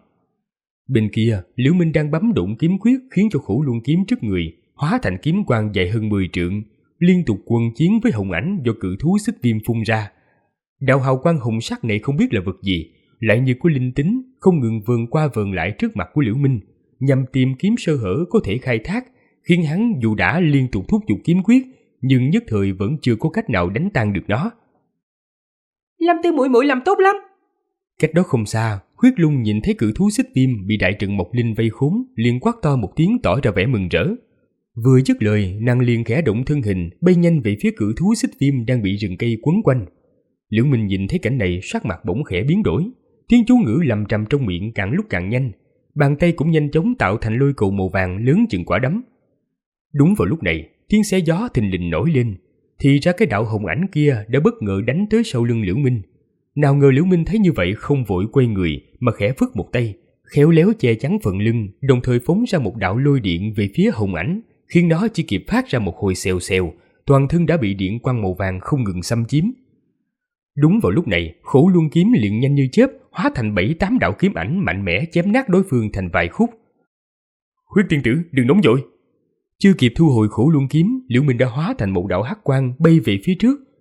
Bên kia, Liễu Minh đang bấm độn kiếm quyết khiến cho Khổ Luân kiếm trước người hóa thành kiếm quang dài hơn 10 trượng, liên tục quân chiến với hồng ảnh do cự thú xích viêm phun ra. Đạo hào quang hồng sắc này không biết là vật gì, lại như có linh tính, không ngừng vờn qua vờn lại trước mặt của Liễu Minh, nhằm tìm kiếm sơ hở có thể khai thác, khiến hắn dù đã liên tục thúc giục kiếm quyết, nhưng nhất thời vẫn chưa có cách nào đánh tan được nó. Lam Tư muội muội làm tốt lắm. Cách đó không xa, Huyết Lung nhìn thấy cự thú xích viêm bị đại trận Mộc Linh vây khốn, liền quát to một tiếng tỏ ra vẻ mừng rỡ. Vừa dứt lời, nàng liền khẽ động thân hình, bay nhanh về phía cự thú xích viêm đang bị rừng cây quấn quanh. Liễu Minh nhìn thấy cảnh này, sắc mặt bỗng khẽ biến đổi, tiếng chú ngữ lầm trầm trong miệng càng lúc càng nhanh, bàn tay cũng nhanh chóng tạo thành lôi cầu màu vàng lớn chừng quả đấm. Đúng vào lúc này, tiếng xé gió thình lình nổi lên, thì ra cái đạo hồng ảnh kia đã bất ngờ đánh tới sau lưng Liễu Minh. Nào ngờ Liễu Minh thấy như vậy không vội quay người mà khẽ phất một tay, khéo léo che chắn phần lưng, đồng thời phóng ra một đạo lôi điện về phía hồng ảnh, khiến nó chỉ kịp phát ra một hồi xèo xèo, toàn thân đã bị điện quang màu vàng không ngừng xâm chiếm. Đúng vào lúc này, Khổ Luân kiếm liền nhanh như chớp hóa thành 7-8 đạo kiếm ảnh mạnh mẽ chém nát đối phương thành vài khúc. Huyết tiên tử, đừng nóng vội. Chưa kịp thu hồi Khổ Luân kiếm, Liễu Minh đã hóa thành một đạo hắc quang bay về phía trước,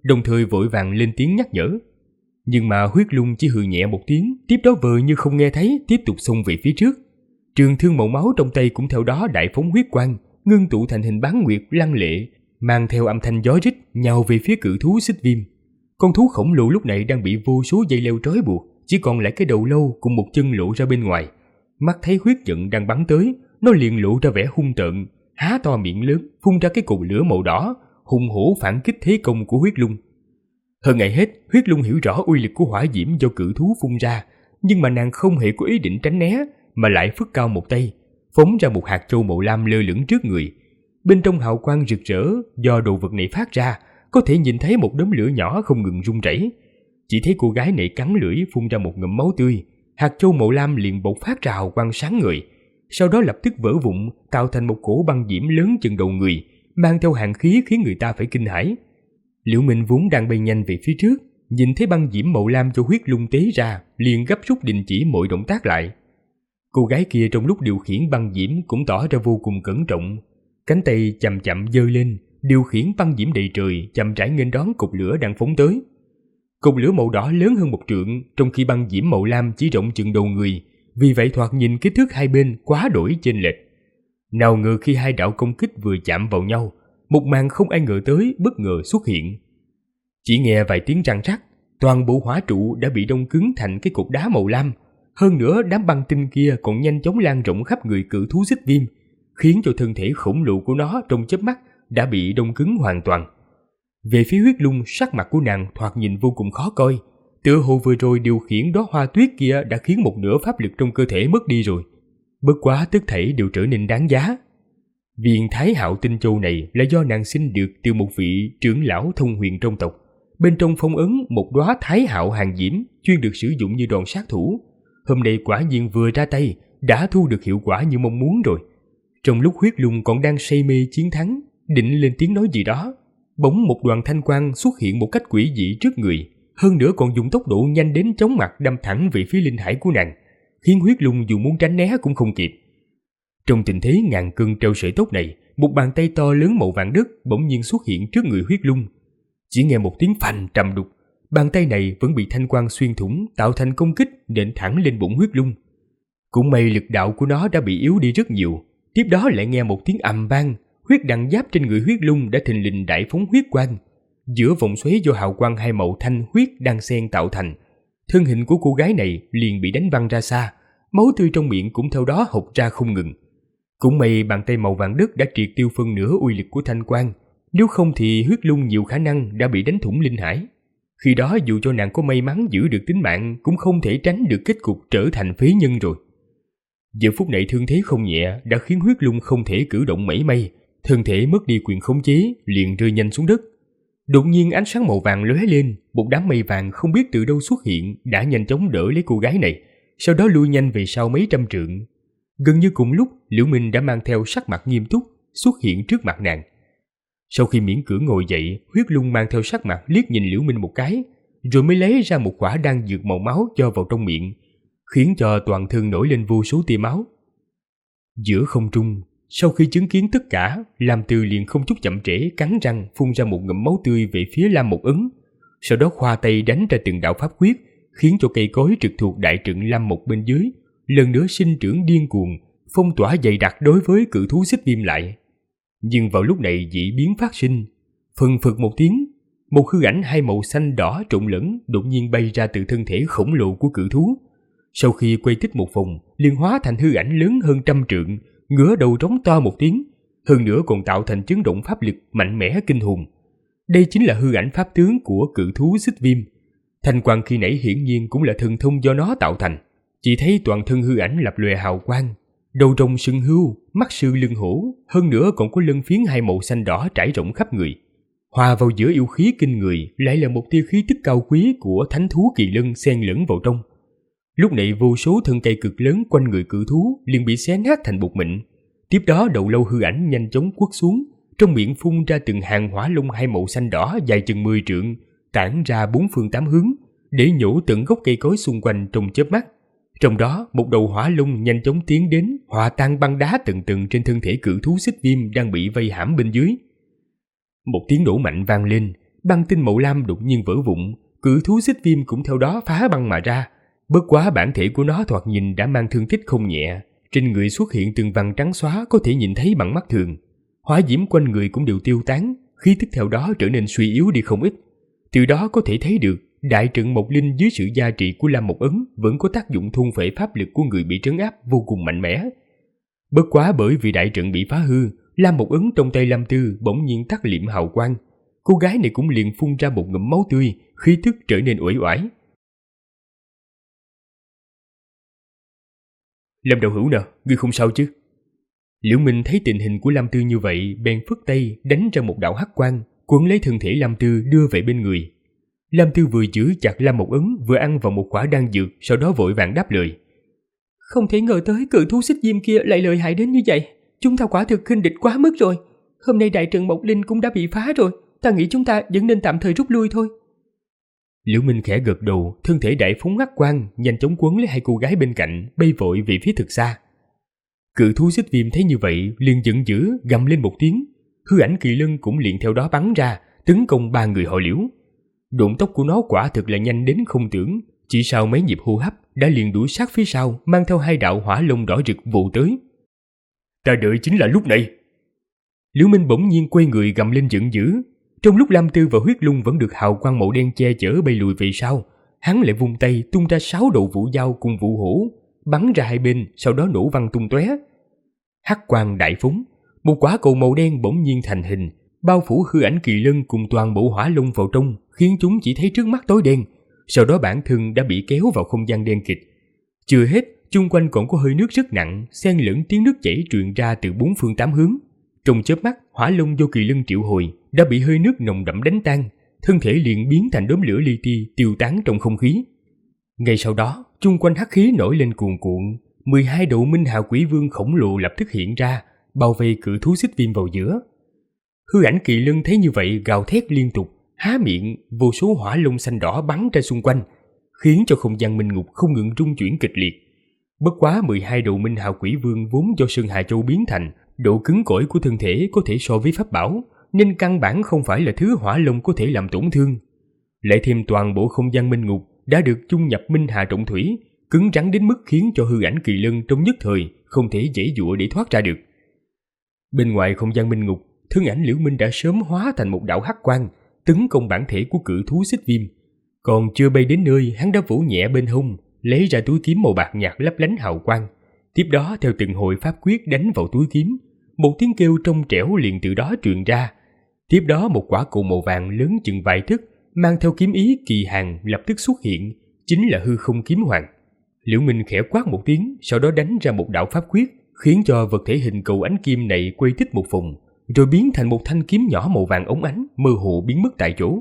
đồng thời vội vàng lên tiếng nhắc nhở. Nhưng mà Huyết Lung chỉ hừ nhẹ một tiếng, tiếp đó vờ như không nghe thấy, tiếp tục xông về phía trước. Trường thương màu máu trong tay cũng theo đó đại phóng huyết quang, ngưng tụ thành hình bán nguyệt lăng lệ, mang theo âm thanh gió rít nhào về phía cự thú xích viêm. Con thú khổng lồ lúc này đang bị vô số dây leo trói buộc, chỉ còn lại cái đầu lâu cùng một chân lộ ra bên ngoài. Mắt thấy huyết giận đang bắn tới, nó liền lộ ra vẻ hung tợn, há to miệng lớn, phun ra cái cột lửa màu đỏ, hùng hổ phản kích thế công của Huyết Lung. Hơn ngày hết, Huyết Lung hiểu rõ uy lực của hỏa diễm do cự thú phun ra, nhưng mà nàng không hề có ý định tránh né, mà lại phất cao một tay, phóng ra một hạt châu màu lam lơ lửng trước người. Bên trong hào quang rực rỡ do đồ vật này phát ra, có thể nhìn thấy một đốm lửa nhỏ không ngừng rung rẩy. Chỉ thấy cô gái này cắn lưỡi phun ra một ngụm máu tươi, hạt châu màu lam liền bộc phát ra hào quang sáng ngời, sau đó lập tức vỡ vụn, tạo thành một cổ băng diễm lớn chừng đầu người, mang theo hàn khí khiến người ta phải kinh hãi. Liễu Minh vốn đang bay nhanh về phía trước, nhìn thấy băng diễm màu lam cho Huyết Lung tế ra, liền gấp rút đình chỉ mọi động tác lại. Cô gái kia trong lúc điều khiển băng diễm cũng tỏ ra vô cùng cẩn trọng, cánh tay chậm chậm giơ lên, điều khiển băng diễm đầy trời chậm rãi nghênh đón cột lửa đang phóng tới. Cột lửa màu đỏ lớn hơn 1 trượng, trong khi băng diễm màu lam chỉ rộng chừng đầu người, vì vậy thoạt nhìn kích thước hai bên quá đổi chênh lệch. Nào ngờ khi hai đạo công kích vừa chạm vào nhau, một màn không ai ngờ tới bất ngờ xuất hiện. Chỉ nghe vài tiếng răng rắc, toàn bộ hỏa trụ đã bị đông cứng thành cái cột đá màu lam. Hơn nữa đám băng tinh kia còn nhanh chóng lan rộng khắp người cự thú xích viêm, khiến cho thân thể khổng lồ của nó trong chớp mắt đã bị đông cứng hoàn toàn. Về phía Huyết Lung, sắc mặt của nàng thoạt nhìn vô cùng khó coi, tựa hồ vừa rồi điều khiển đóa hoa tuyết kia đã khiến một nửa pháp lực trong cơ thể mất đi rồi. Bất quá tất thảy đều trở nên đáng giá. Viên Thái Hạo Tinh Châu này là do nàng sinh được từ một vị trưởng lão thông huyền trong tộc, bên trong phong ấn một đóa Thái Hạo hàng diễm chuyên được sử dụng như đòn sát thủ. Hôm nay quả nhiên vừa ra tay đã thu được hiệu quả như mong muốn rồi. Trong lúc Huyết Lung còn đang say mê chiến thắng, định lên tiếng nói gì đó, bỗng một đoàn thanh quang xuất hiện một cách quỷ dị trước người, hơn nữa còn dùng tốc độ nhanh đến chóng mặt đâm thẳng về phía linh hải của nàng, khiến Huyết Lung dù muốn tránh né cũng không kịp. Trong tình thế ngàn cân treo sợi tóc này, một bàn tay to lớn màu vàng đất bỗng nhiên xuất hiện trước người Huyết Lung. Chỉ nghe một tiếng phành trầm đục, bàn tay này vẫn bị thanh quang xuyên thủng, tạo thành công kích nện thẳng lên bụng Huyết Lung. Cũng may lực đạo của nó đã bị yếu đi rất nhiều. Tiếp đó lại nghe một tiếng ầm vang, huyết đằng giáp trên người Huyết Lung đã thình lình đại phóng huyết quang. Giữa vòng xoáy do hào quang hai màu thanh huyết đang xen tạo thành, thân hình của cô gái này liền bị đánh văng ra xa, máu tươi trong miệng cũng theo đó hộc ra không ngừng. Cũng may bàn tay màu vàng đất đã triệt tiêu phân nửa uy lực của thanh quang, nếu không thì Huyết Lung nhiều khả năng đã bị đánh thủng linh hải. Khi đó dù cho nàng có may mắn giữ được tính mạng cũng không thể tránh được kết cục trở thành phế nhân rồi. Giờ phút này thương thế không nhẹ đã khiến Huyết Lung không thể cử động mảy may, thân thể mất đi quyền khống chế, liền rơi nhanh xuống đất. Đột nhiên ánh sáng màu vàng lóe lên, một đám mây vàng không biết từ đâu xuất hiện đã nhanh chóng đỡ lấy cô gái này, sau đó lui nhanh về sau mấy trăm trượng. Gần như cùng lúc, Liễu Minh đã mang theo sắc mặt nghiêm túc xuất hiện trước mặt nàng. Sau khi miễn cưỡng ngồi dậy, Huyết Lung mang theo sắc mặt liếc nhìn Liễu Minh một cái, rồi mới lấy ra một quả đan dược màu máu cho vào trong miệng, khiến cho toàn thân nổi lên vô số tia máu. Giữa không trung, sau khi chứng kiến tất cả, Lam Tư liền không chút chậm trễ cắn răng phun ra một ngụm máu tươi về phía Lam Một Ấn, sau đó khoa tay đánh ra từng đạo pháp quyết, khiến cho cây cối trực thuộc đại trận Lam Một bên dưới lần nữa sinh trưởng điên cuồng, phong tỏa dày đặc đối với cự thú xích viêm lại. Nhưng vào lúc này dị biến phát sinh, phừng phực một tiếng, một hư ảnh hai màu xanh đỏ trộn lẫn đột nhiên bay ra từ thân thể khổng lồ của cự thú. Sau khi quay tích một vòng, liền hóa thành hư ảnh lớn hơn 100 trượng, ngửa đầu trống to một tiếng, hơn nữa còn tạo thành chấn động pháp lực mạnh mẽ kinh hồn. Đây chính là hư ảnh pháp tướng của cự thú xích viêm. Thanh quang khi nãy hiển nhiên cũng là thần thông do nó tạo thành. Chỉ thấy toàn thân hư ảnh lập lòe hào quang, đầu rồng sừng hươu, mắt sư lưng hổ, hơn nữa còn có lân phiến hai màu xanh đỏ trải rộng khắp người. Hòa vào giữa yêu khí kinh người lại là một tia khí tức cao quý của thánh thú kỳ lân xen lẫn vào trong. Lúc này vô số thân cây cực lớn quanh người cự thú liền bị xé nát thành bột mịn. Tiếp đó đầu lâu hư ảnh nhanh chóng quất xuống, trong miệng phun ra từng hàng hỏa lông hai màu xanh đỏ dài chừng 10 trượng, tản ra bốn phương tám hướng, để nhổ tận gốc cây cối xung quanh trong chớp mắt. Trong đó, một đầu hỏa lông nhanh chóng tiến đến, hòa tan băng đá từng từng trên thân thể cự thú xích viêm đang bị vây hãm bên dưới. Một tiếng nổ mạnh vang lên, băng tinh màu lam đột nhiên vỡ vụn, cự thú xích viêm cũng theo đó phá băng mà ra. Bất quá bản thể của nó thoạt nhìn đã mang thương tích không nhẹ, trên người xuất hiện từng vằn trắng xóa có thể nhìn thấy bằng mắt thường. Hỏa diễm quanh người cũng đều tiêu tán, khí tức theo đó trở nên suy yếu đi không ít. Từ đó có thể thấy được đại trận Mộc Linh dưới sự gia trị của Lam Mộc Ấn vẫn có tác dụng thôn phệ pháp lực của người bị trấn áp vô cùng mạnh mẽ. Bất quá bởi vì đại trận bị phá hư, Lam Mộc Ấn trong tay Lam Tư bỗng nhiên tắt liệm hào quang. Cô gái này cũng liền phun ra một ngụm máu tươi, khí tức trở nên uể oải. Lâm đạo hữu nè, ngươi không sao chứ? Liễu Minh thấy tình hình của Lam Tư như vậy, bèn phất tay đánh ra một đạo hắc quang, quấn lấy thân thể Lam Tư đưa về bên người. Lam Tư vừa giữ chặt Lam Mộc Ấn, vừa ăn vào một quả đan dược, sau đó vội vàng đáp lời. Không thể ngờ tới cự thú xích diêm kia lại lợi hại đến như vậy. Chúng ta quả thực khinh địch quá mức rồi. Hôm nay đại trận Mộc Linh cũng đã bị phá rồi. Ta nghĩ chúng ta vẫn nên tạm thời rút lui thôi. Liễu Minh khẽ gật đầu, thân thể đại phóng hắc quang, nhanh chóng quấn lấy hai cô gái bên cạnh, bay vội về phía thực xa. Cự thú xích viêm thấy như vậy, liền giận dữ gầm lên một tiếng. Hư ảnh kỳ lân cũng liền theo đó bắn ra, tấn công ba người họ Liễu. Độn tốc của nó quả thực là nhanh đến không tưởng, chỉ sau mấy nhịp hô hấp đã liền đuổi sát phía sau, mang theo hai đạo hỏa long đỏ rực vồ tới. Ta đợi chính là lúc này. Liễu Minh bỗng nhiên quay người gầm lên giận dữ. Trong lúc Lam Tư và Huyết Lung vẫn được hào quang màu đen che chở bay lùi về sau, hắn lại vung tay tung ra 6 đầu vũ dao cùng vũ hổ, bắn ra hai bên, sau đó nổ văng tung tóe. Hắc quang đại phóng, một quả cầu màu đen bỗng nhiên thành hình, bao phủ hư ảnh kỳ lân cùng toàn bộ hỏa long vào trong, khiến chúng chỉ thấy trước mắt tối đen. Sau đó bản thân đã bị kéo vào không gian đen kịt. Chưa hết, chung quanh còn có hơi nước rất nặng, xen lẫn tiếng nước chảy truyền ra từ bốn phương tám hướng. Trong chớp mắt, hỏa long do kỳ lân triệu hồi đã bị hơi nước nồng đậm đánh tan, thân thể liền biến thành đốm lửa li ti tiêu tán trong không khí. Ngay sau đó, chung quanh hắc khí nổi lên cuồn cuộn, 12 đầu minh hào quỷ vương khổng lồ lập tức hiện ra, bao vây cự thú xích viêm vào giữa. Hư ảnh kỳ lân thấy như vậy gào thét liên tục, há miệng, vô số hỏa long xanh đỏ bắn ra xung quanh, khiến cho không gian minh ngục không ngừng rung chuyển kịch liệt. Bất quá 12 đầu minh hào quỷ vương vốn do Sơn Hà Châu biến thành, độ cứng cỏi của thân thể có thể so với pháp bảo, nên căn bản không phải là thứ hỏa long có thể làm tổn thương. Lại thêm toàn bộ không gian minh ngục đã được chung nhập minh hà trọng thủy, cứng rắn đến mức khiến cho hư ảnh kỳ lân trong nhất thời không thể giãy giụa để thoát ra được. Bên ngoài không gian minh ngục, thân ảnh Liễu Minh đã sớm hóa thành một đạo hắc quang, tấn công bản thể của cự thú xích viêm. Còn chưa bay đến nơi, hắn đã vỗ nhẹ bên hông, lấy ra túi kiếm màu bạc nhạt lấp lánh hào quang. Tiếp đó theo từng hồi pháp quyết đánh vào túi kiếm, một tiếng kêu trong trẻo liền từ đó truyền ra. Tiếp đó một quả cầu màu vàng lớn chừng vài thước, mang theo kiếm ý kỳ hàn lập tức xuất hiện, chính là hư không kiếm hoàng. Liễu Minh khẽ quát một tiếng, sau đó đánh ra một đạo pháp quyết, khiến cho vật thể hình cầu ánh kim này quay tích một vòng, rồi biến thành một thanh kiếm nhỏ màu vàng óng ánh, mơ hồ biến mất tại chỗ.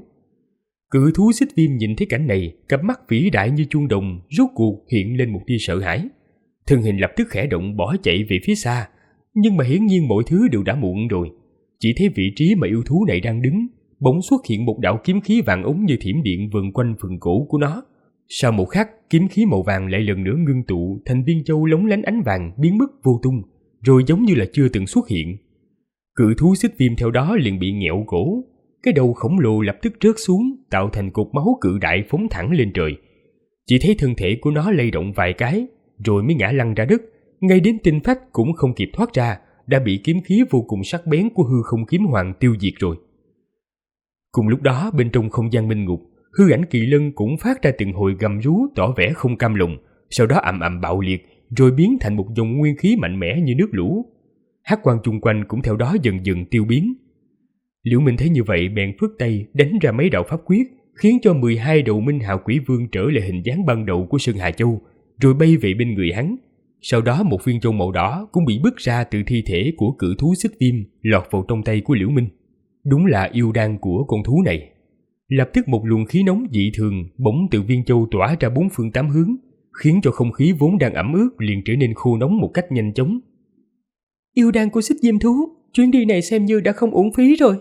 Cự thú xích viêm nhìn thấy cảnh này, cặp mắt vĩ đại như chuông đồng rốt cuộc hiện lên một tia sợ hãi. Thân hình lập tức khẽ động bỏ chạy về phía xa, nhưng mà hiển nhiên mọi thứ đều đã muộn rồi. Chỉ thấy vị trí mà yêu thú này đang đứng, bỗng xuất hiện một đạo kiếm khí vàng ống như thiểm điện vần quanh phần cổ của nó. Sau một khắc, kiếm khí màu vàng lại lần nữa ngưng tụ thành viên châu lóng lánh ánh vàng biến mất vô tung, rồi giống như là chưa từng xuất hiện. Cự thú xích viêm theo đó liền bị nghẹo cổ, cái đầu khổng lồ lập tức rớt xuống, tạo thành cột máu cự đại phóng thẳng lên trời. Chỉ thấy thân thể của nó lay động vài cái, rồi mới ngã lăn ra đất, ngay đến tinh phách cũng không kịp thoát ra, đã bị kiếm khí vô cùng sắc bén của hư không kiếm hoàng tiêu diệt rồi. Cùng lúc đó bên trong không gian minh ngục, hư ảnh kỳ lân cũng phát ra từng hồi gầm rú tỏ vẻ không cam lòng, sau đó ầm ầm bạo liệt, rồi biến thành một dòng nguyên khí mạnh mẽ như nước lũ. Hắc quang chung quanh cũng theo đó dần dần tiêu biến. Liễu Minh thấy như vậy bèn phất tay đánh ra mấy đạo pháp quyết, khiến cho 12 đầu minh hào quỷ vương trở lại hình dáng ban đầu của Sơn Hà Châu, rồi bay về bên người hắn. Sau đó một viên châu màu đỏ cũng bị bứt ra từ thi thể của cự thú xích viêm, lọt vào trong tay của Liễu Minh. Đúng là yêu đan của con thú này. Lập tức một luồng khí nóng dị thường bỗng từ viên châu tỏa ra bốn phương tám hướng, khiến cho không khí vốn đang ẩm ướt liền trở nên khô nóng một cách nhanh chóng. Yêu đan của xích diêm thú, chuyến đi này xem như đã không uổng phí rồi.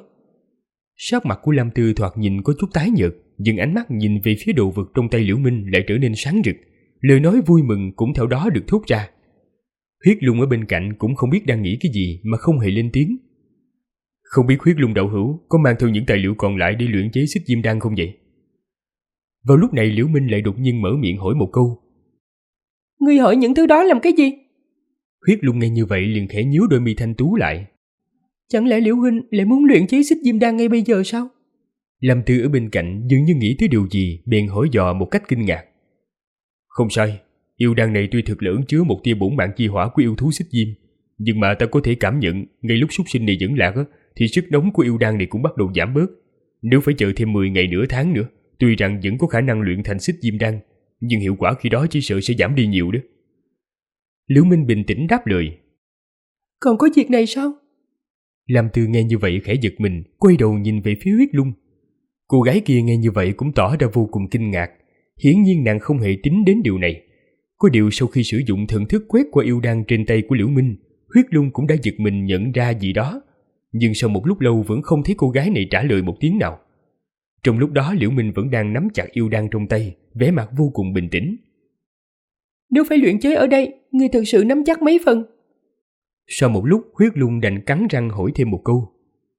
Sắc mặt của Lam Tư thoạt nhìn có chút tái nhợt, nhưng ánh mắt nhìn về phía đồ vật trong tay Liễu Minh lại trở nên sáng rực, lời nói vui mừng cũng theo đó được thốt ra. Huyết Lung ở bên cạnh cũng không biết đang nghĩ cái gì mà không hề lên tiếng. Không biết Huyết Lung đạo hữu có mang theo những tài liệu còn lại để luyện chế xích diêm đan không vậy? Vào lúc này Liễu Minh lại đột nhiên mở miệng hỏi một câu. Ngươi hỏi những thứ đó làm cái gì? Huyết Lung nghe như vậy liền khẽ nhíu đôi mi thanh tú lại. Chẳng lẽ Liễu huynh lại muốn luyện chế xích diêm đan ngay bây giờ sao? Lâm Tư ở bên cạnh dường như nghĩ tới điều gì, bèn hỏi dò một cách kinh ngạc. Không sai, yêu đan này tuy thực lớn chứa một tia bổn mạng chi hỏa của yêu thú xích diêm, nhưng mà ta có thể cảm nhận ngay lúc súc sinh này vẫn lạc thì sức nóng của yêu đan này cũng bắt đầu giảm bớt. Nếu phải chờ thêm 10 ngày nửa tháng nữa, tuy rằng vẫn có khả năng luyện thành xích diêm đan, nhưng hiệu quả khi đó chỉ sợ sẽ giảm đi nhiều đó. Liễu Minh bình tĩnh đáp lời. Còn có việc này sao? Lâm Tư nghe như vậy khẽ giật mình, quay đầu nhìn về phía Huyết Lung. Cô gái kia nghe như vậy cũng tỏ ra vô cùng kinh ngạc. Hiển nhiên nàng không hề tính đến điều này. Có điều sau khi sử dụng thần thức quét qua yêu đan trên tay của Liễu Minh, Huyết Lung cũng đã giật mình nhận ra gì đó. Nhưng sau một lúc lâu vẫn không thấy cô gái này trả lời một tiếng nào. Trong lúc đó Liễu Minh vẫn đang nắm chặt yêu đan trong tay, vẻ mặt vô cùng bình tĩnh. Nếu phải luyện chế ở đây, ngươi thực sự nắm chắc mấy phần? Sau một lúc Huyết Lung đành cắn răng hỏi thêm một câu.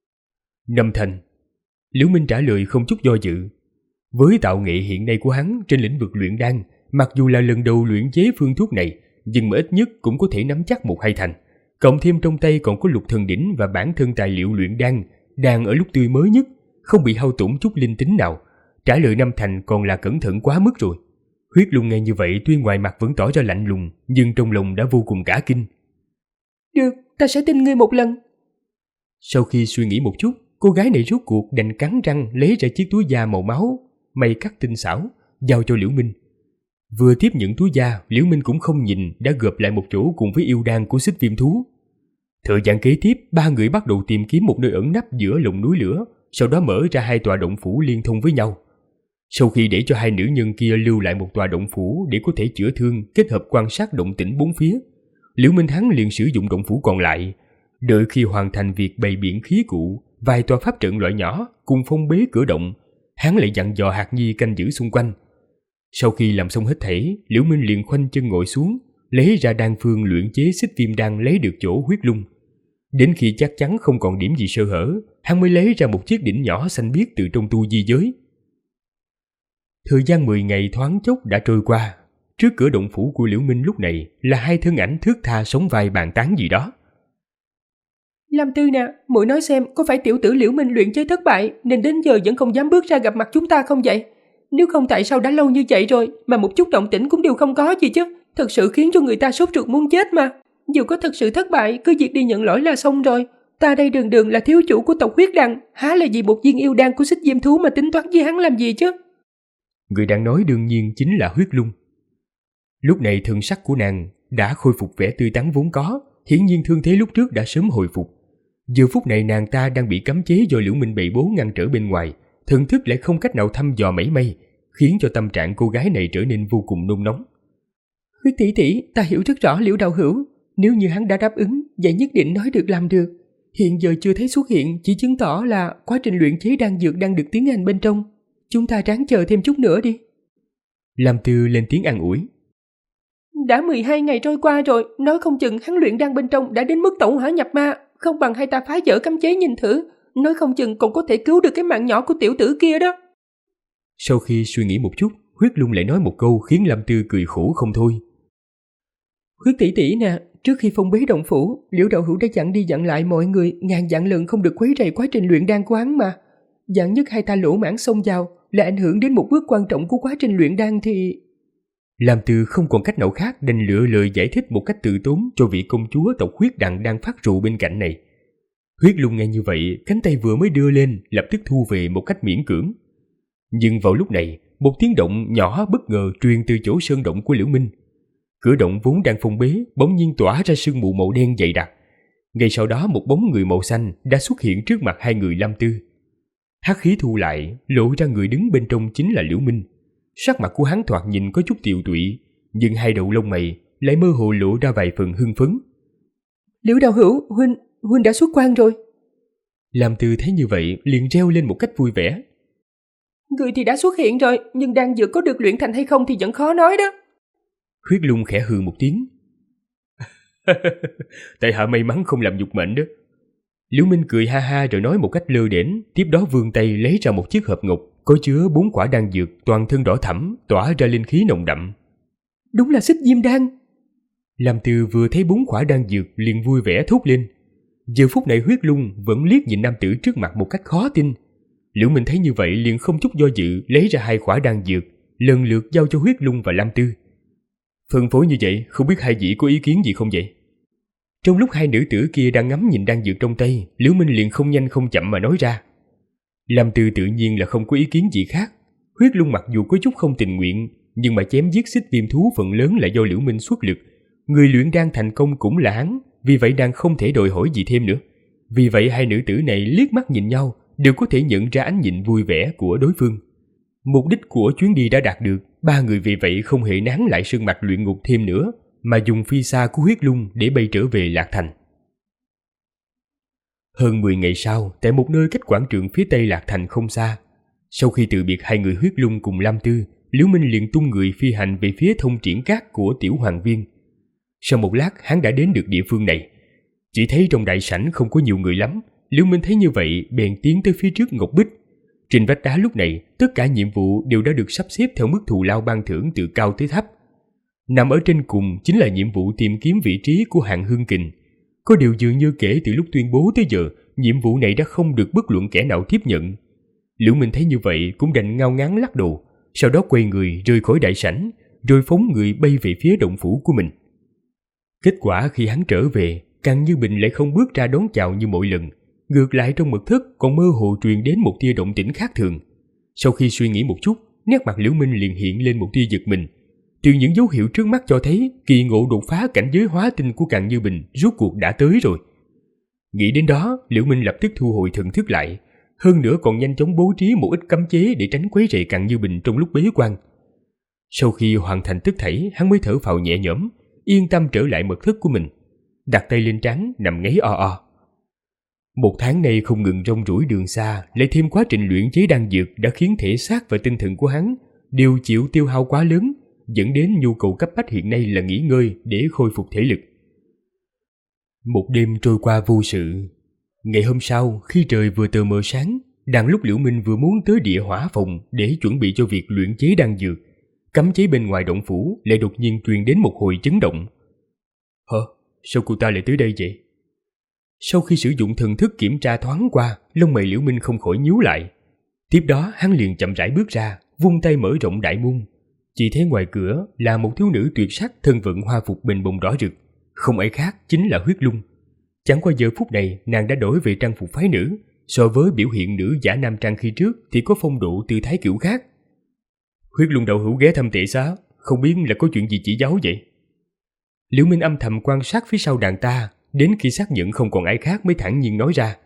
5 thành. Liễu Minh trả lời không chút do dự. Với tạo nghệ hiện nay của hắn trên lĩnh vực luyện đan, mặc dù là lần đầu luyện chế phương thuốc này, nhưng mà ít nhất cũng có thể nắm chắc 1-2 thành. Cộng thêm trong tay còn có lục thần đỉnh và bản thân tài liệu luyện đan đang ở lúc tươi mới nhất, không bị hao tổn chút linh tính nào. Trả lời 5 thành còn là cẩn thận quá mức rồi. Huyết Lung nghe như vậy tuy ngoài mặt vẫn tỏ ra lạnh lùng, nhưng trong lòng đã vô cùng cả kinh. Được, ta sẽ tin ngươi một lần. Sau khi suy nghĩ một chút, cô gái này rốt cuộc đành cắn răng lấy ra chiếc túi da màu máu, may cắt tinh xảo, giao cho Liễu Minh. Vừa tiếp nhận túi da, Liễu Minh cũng không nhìn đã gộp lại một chỗ cùng với yêu đan của xích viêm thú. Thời gian kế tiếp, ba người bắt đầu tìm kiếm một nơi ẩn nấp giữa lồng núi lửa, sau đó mở ra 2 tòa động phủ liên thông với nhau. Sau khi để cho 2 nữ nhân kia lưu lại một tòa động phủ để có thể chữa thương kết hợp quan sát động tĩnh bốn phía, Liễu Minh hắn liền sử dụng động phủ còn lại. Đợi khi hoàn thành việc bày biện khí cụ, vài tòa pháp trận loại nhỏ cùng phong bế cửa động, hắn lại dặn dò Hạc Nhi canh giữ xung quanh. Sau khi làm xong hết thảy, Liễu Minh liền khoanh chân ngồi xuống, lấy ra đan phương luyện chế xích viêm đan lấy được chỗ Huyết Lung. Đến khi chắc chắn không còn điểm gì sơ hở, hắn mới lấy ra một chiếc đỉnh nhỏ xanh biếc từ trong tu di giới. Thời gian 10 ngày thoáng chốc đã trôi qua. Trước cửa động phủ của Liễu Minh lúc này là 2 thân ảnh thướt tha sống vai bàn tán gì đó. Lâm Tư nè, muội nói xem có phải tiểu tử Liễu Minh luyện chế thất bại nên đến giờ vẫn không dám bước ra gặp mặt chúng ta không vậy? Nếu không tại sao đã lâu như vậy rồi mà một chút động tĩnh cũng đều không có gì chứ? Thật sự khiến cho người ta sốt ruột muốn chết mà. Dù có thật sự thất bại, cứ việc đi nhận lỗi là xong rồi. Ta đây đường đường là thiếu chủ của tộc Huyết Đằng, há là gì một viên yêu đan của xích diêm thú mà tính toán với hắn làm gì chứ? Người đang nói đương nhiên chính là Huyết Lung. Lúc này thân sắc của nàng đã khôi phục vẻ tươi tắn vốn có, hiển nhiên thương thế lúc trước đã sớm hồi phục. Giờ phút này nàng ta đang bị cấm chế do Liễu Minh bày bố ngăn trở bên ngoài, thần thức lại không cách nào thăm dò mảy may, khiến cho tâm trạng cô gái này trở nên vô cùng nôn nóng. Huyết tỷ tỷ, ta hiểu rất rõ Liễu đạo hữu, nếu như hắn đã đáp ứng, vậy nhất định nói được làm được. Hiện giờ chưa thấy xuất hiện chỉ chứng tỏ là quá trình luyện chế đan dược đang được tiến hành bên trong. Chúng ta ráng chờ thêm chút nữa đi. Lam Tư lên tiếng an ủi. Đã 12 ngày trôi qua rồi, nói không chừng hắn luyện đan bên trong đã đến mức tẩu hỏa nhập ma, không bằng hay ta phá vỡ cấm chế nhìn thử, nói không chừng còn có thể cứu được cái mạng nhỏ của tiểu tử kia đó. Sau khi suy nghĩ một chút, Huyết Lung lại nói một câu khiến Lam Tư cười khổ không thôi. Huyết tỷ tỷ nè, trước khi phong bế động phủ, Liễu đạo hữu đã dặn đi dặn lại mọi người ngàn dặn lần không được quấy rầy quá trình luyện đan của hắn mà. Dặn nhất hay ta lỗ mãn xông vào là ảnh hưởng đến một bước quan trọng của quá trình luyện đan thì... Lam Tư không còn cách nào khác đành lựa lời giải thích một cách tự tốn cho vị công chúa tộc Huyết Đằng đang phát rượu bên cạnh này. Huyết Lung nghe như vậy, cánh tay vừa mới đưa lên lập tức thu về một cách miễn cưỡng. Nhưng vào lúc này, một tiếng động nhỏ bất ngờ truyền từ chỗ sơn động của Liễu Minh. Cửa động vốn đang phong bế bỗng nhiên tỏa ra sương mù màu đen dày đặc. Ngay sau đó một bóng người màu xanh đã xuất hiện trước mặt hai người Lam Tư. Hắc khí thu lại, lộ ra người đứng bên trong chính là Liễu Minh. Sắc mặt của hắn thoạt nhìn có chút tiều tụy, nhưng hai đầu lông mày lại mơ hồ lộ ra vài phần hưng phấn. Liễu đạo hữu, huynh đã xuất quan rồi. Lam Tư thấy như vậy liền reo lên một cách vui vẻ. Người thì đã xuất hiện rồi, nhưng đan dược có được luyện thành hay không thì vẫn khó nói đó. Huyết Lung khẽ hừ một tiếng. Tại hạ may mắn không làm nhục mệnh đó. Liễu Minh cười ha ha rồi nói một cách lơ đễnh, tiếp đó vươn tay lấy ra một chiếc hộp ngọc có chứa 4 quả đan dược toàn thân đỏ thẫm, tỏa ra linh khí nồng đậm. Đúng là xích diêm đan. Lam Tư vừa thấy 4 quả đan dược liền vui vẻ thốt lên. Giờ phút này Huyết Lung vẫn liếc nhìn nam tử trước mặt một cách khó tin. Liễu Minh thấy như vậy liền không chút do dự lấy ra 2 quả đan dược, lần lượt giao cho Huyết Lung và Lam Tư. Phân phối như vậy, không biết hai vị có ý kiến gì không vậy? Trong lúc hai nữ tử kia đang ngắm nhìn đan dược trong tay, Liễu Minh liền không nhanh không chậm mà nói ra. Lam Tư tự nhiên là không có ý kiến gì khác. Huyết Lung mặc dù có chút không tình nguyện, nhưng mà chém giết xích viêm thú phần lớn là do Liễu Minh xuất lực. Người luyện đan thành công cũng là hắn, vì vậy đang không thể đòi hỏi gì thêm nữa. Vì vậy hai nữ tử này liếc mắt nhìn nhau, đều có thể nhận ra ánh nhìn vui vẻ của đối phương. Mục đích của chuyến đi đã đạt được, ba người vì vậy không hề nán lại sơn mạch luyện ngục thêm nữa, mà dùng phi xa của Huyết Lung để bay trở về Lạc Thành. Hơn 10 ngày sau, tại một nơi cách quảng trường phía tây Lạc Thành không xa, sau khi từ biệt hai người Huyết Lung cùng Lam Tư, Liễu Minh liền tung người phi hành về phía thông triển cát của Tiểu Hoàng Viên. Sau một lát, hắn đã đến được địa phương này. Chỉ thấy trong đại sảnh không có nhiều người lắm, Liễu Minh thấy như vậy bèn tiến tới phía trước ngọc bích. Trên vách đá lúc này, tất cả nhiệm vụ đều đã được sắp xếp theo mức thù lao ban thưởng từ cao tới thấp. Nằm ở trên cùng chính là nhiệm vụ tìm kiếm vị trí của Hạng Hương Kình. Có điều dường như kể từ lúc tuyên bố tới giờ, nhiệm vụ này đã không được bất luận kẻ nào tiếp nhận. Liễu Minh thấy như vậy cũng đành ngao ngán lắc đầu, sau đó quay người rời khỏi đại sảnh, rồi phóng người bay về phía động phủ của mình. Kết quả khi hắn trở về, Càng Như Bình lại không bước ra đón chào như mọi lần, ngược lại trong mật thất còn mơ hồ truyền đến một tia động tĩnh khác thường. Sau khi suy nghĩ một chút, nét mặt Liễu Minh liền hiện lên một tia giật mình. Từ những dấu hiệu trước mắt cho thấy kỳ ngộ đột phá cảnh giới hóa tinh của Càng Như Bình rốt cuộc đã tới rồi. Nghĩ đến đó, Liễu Minh lập tức thu hồi thần thức lại, hơn nữa còn nhanh chóng bố trí một ít cấm chế để tránh quấy rầy Càng Như Bình trong lúc bế quan. Sau khi hoàn thành tất thảy, hắn mới thở phào nhẹ nhõm, yên tâm trở lại mật thất của mình, đặt tay lên trán nằm ngáy o o. Một tháng nay không ngừng rong ruổi đường xa, lại thêm quá trình luyện chế đan dược đã khiến thể xác và tinh thần của hắn đều chịu tiêu hao quá lớn, dẫn đến nhu cầu cấp bách hiện nay là nghỉ ngơi để khôi phục thể lực. Một đêm trôi qua vô sự. Ngày hôm sau, khi trời vừa tờ mờ sáng, đang lúc Liễu Minh vừa muốn tới địa hỏa phòng để chuẩn bị cho việc luyện chế đan dược, cấm chế bên ngoài động phủ lại đột nhiên truyền đến một hồi chấn động. Sao cô ta lại tới đây vậy? Sau khi sử dụng thần thức kiểm tra thoáng qua, lông mày Liễu Minh không khỏi nhíu lại. Tiếp đó hắn liền chậm rãi bước ra, vung tay mở rộng đại môn. Chỉ thấy ngoài cửa là một thiếu nữ tuyệt sắc thân vận hoa phục bình bồng đỏ rực, không ai khác chính là Huyết Lung. Chẳng qua giờ phút này nàng đã đổi về trang phục phái nữ, so với biểu hiện nữ giả nam trang khi trước thì có phong độ tư thái kiểu khác. Huyết Lung đạo hữu ghé thăm tệ xá, không biết là có chuyện gì chỉ giáo vậy? Liễu Minh âm thầm quan sát phía sau nàng ta, đến khi xác nhận không còn ai khác mới thản nhiên nói ra.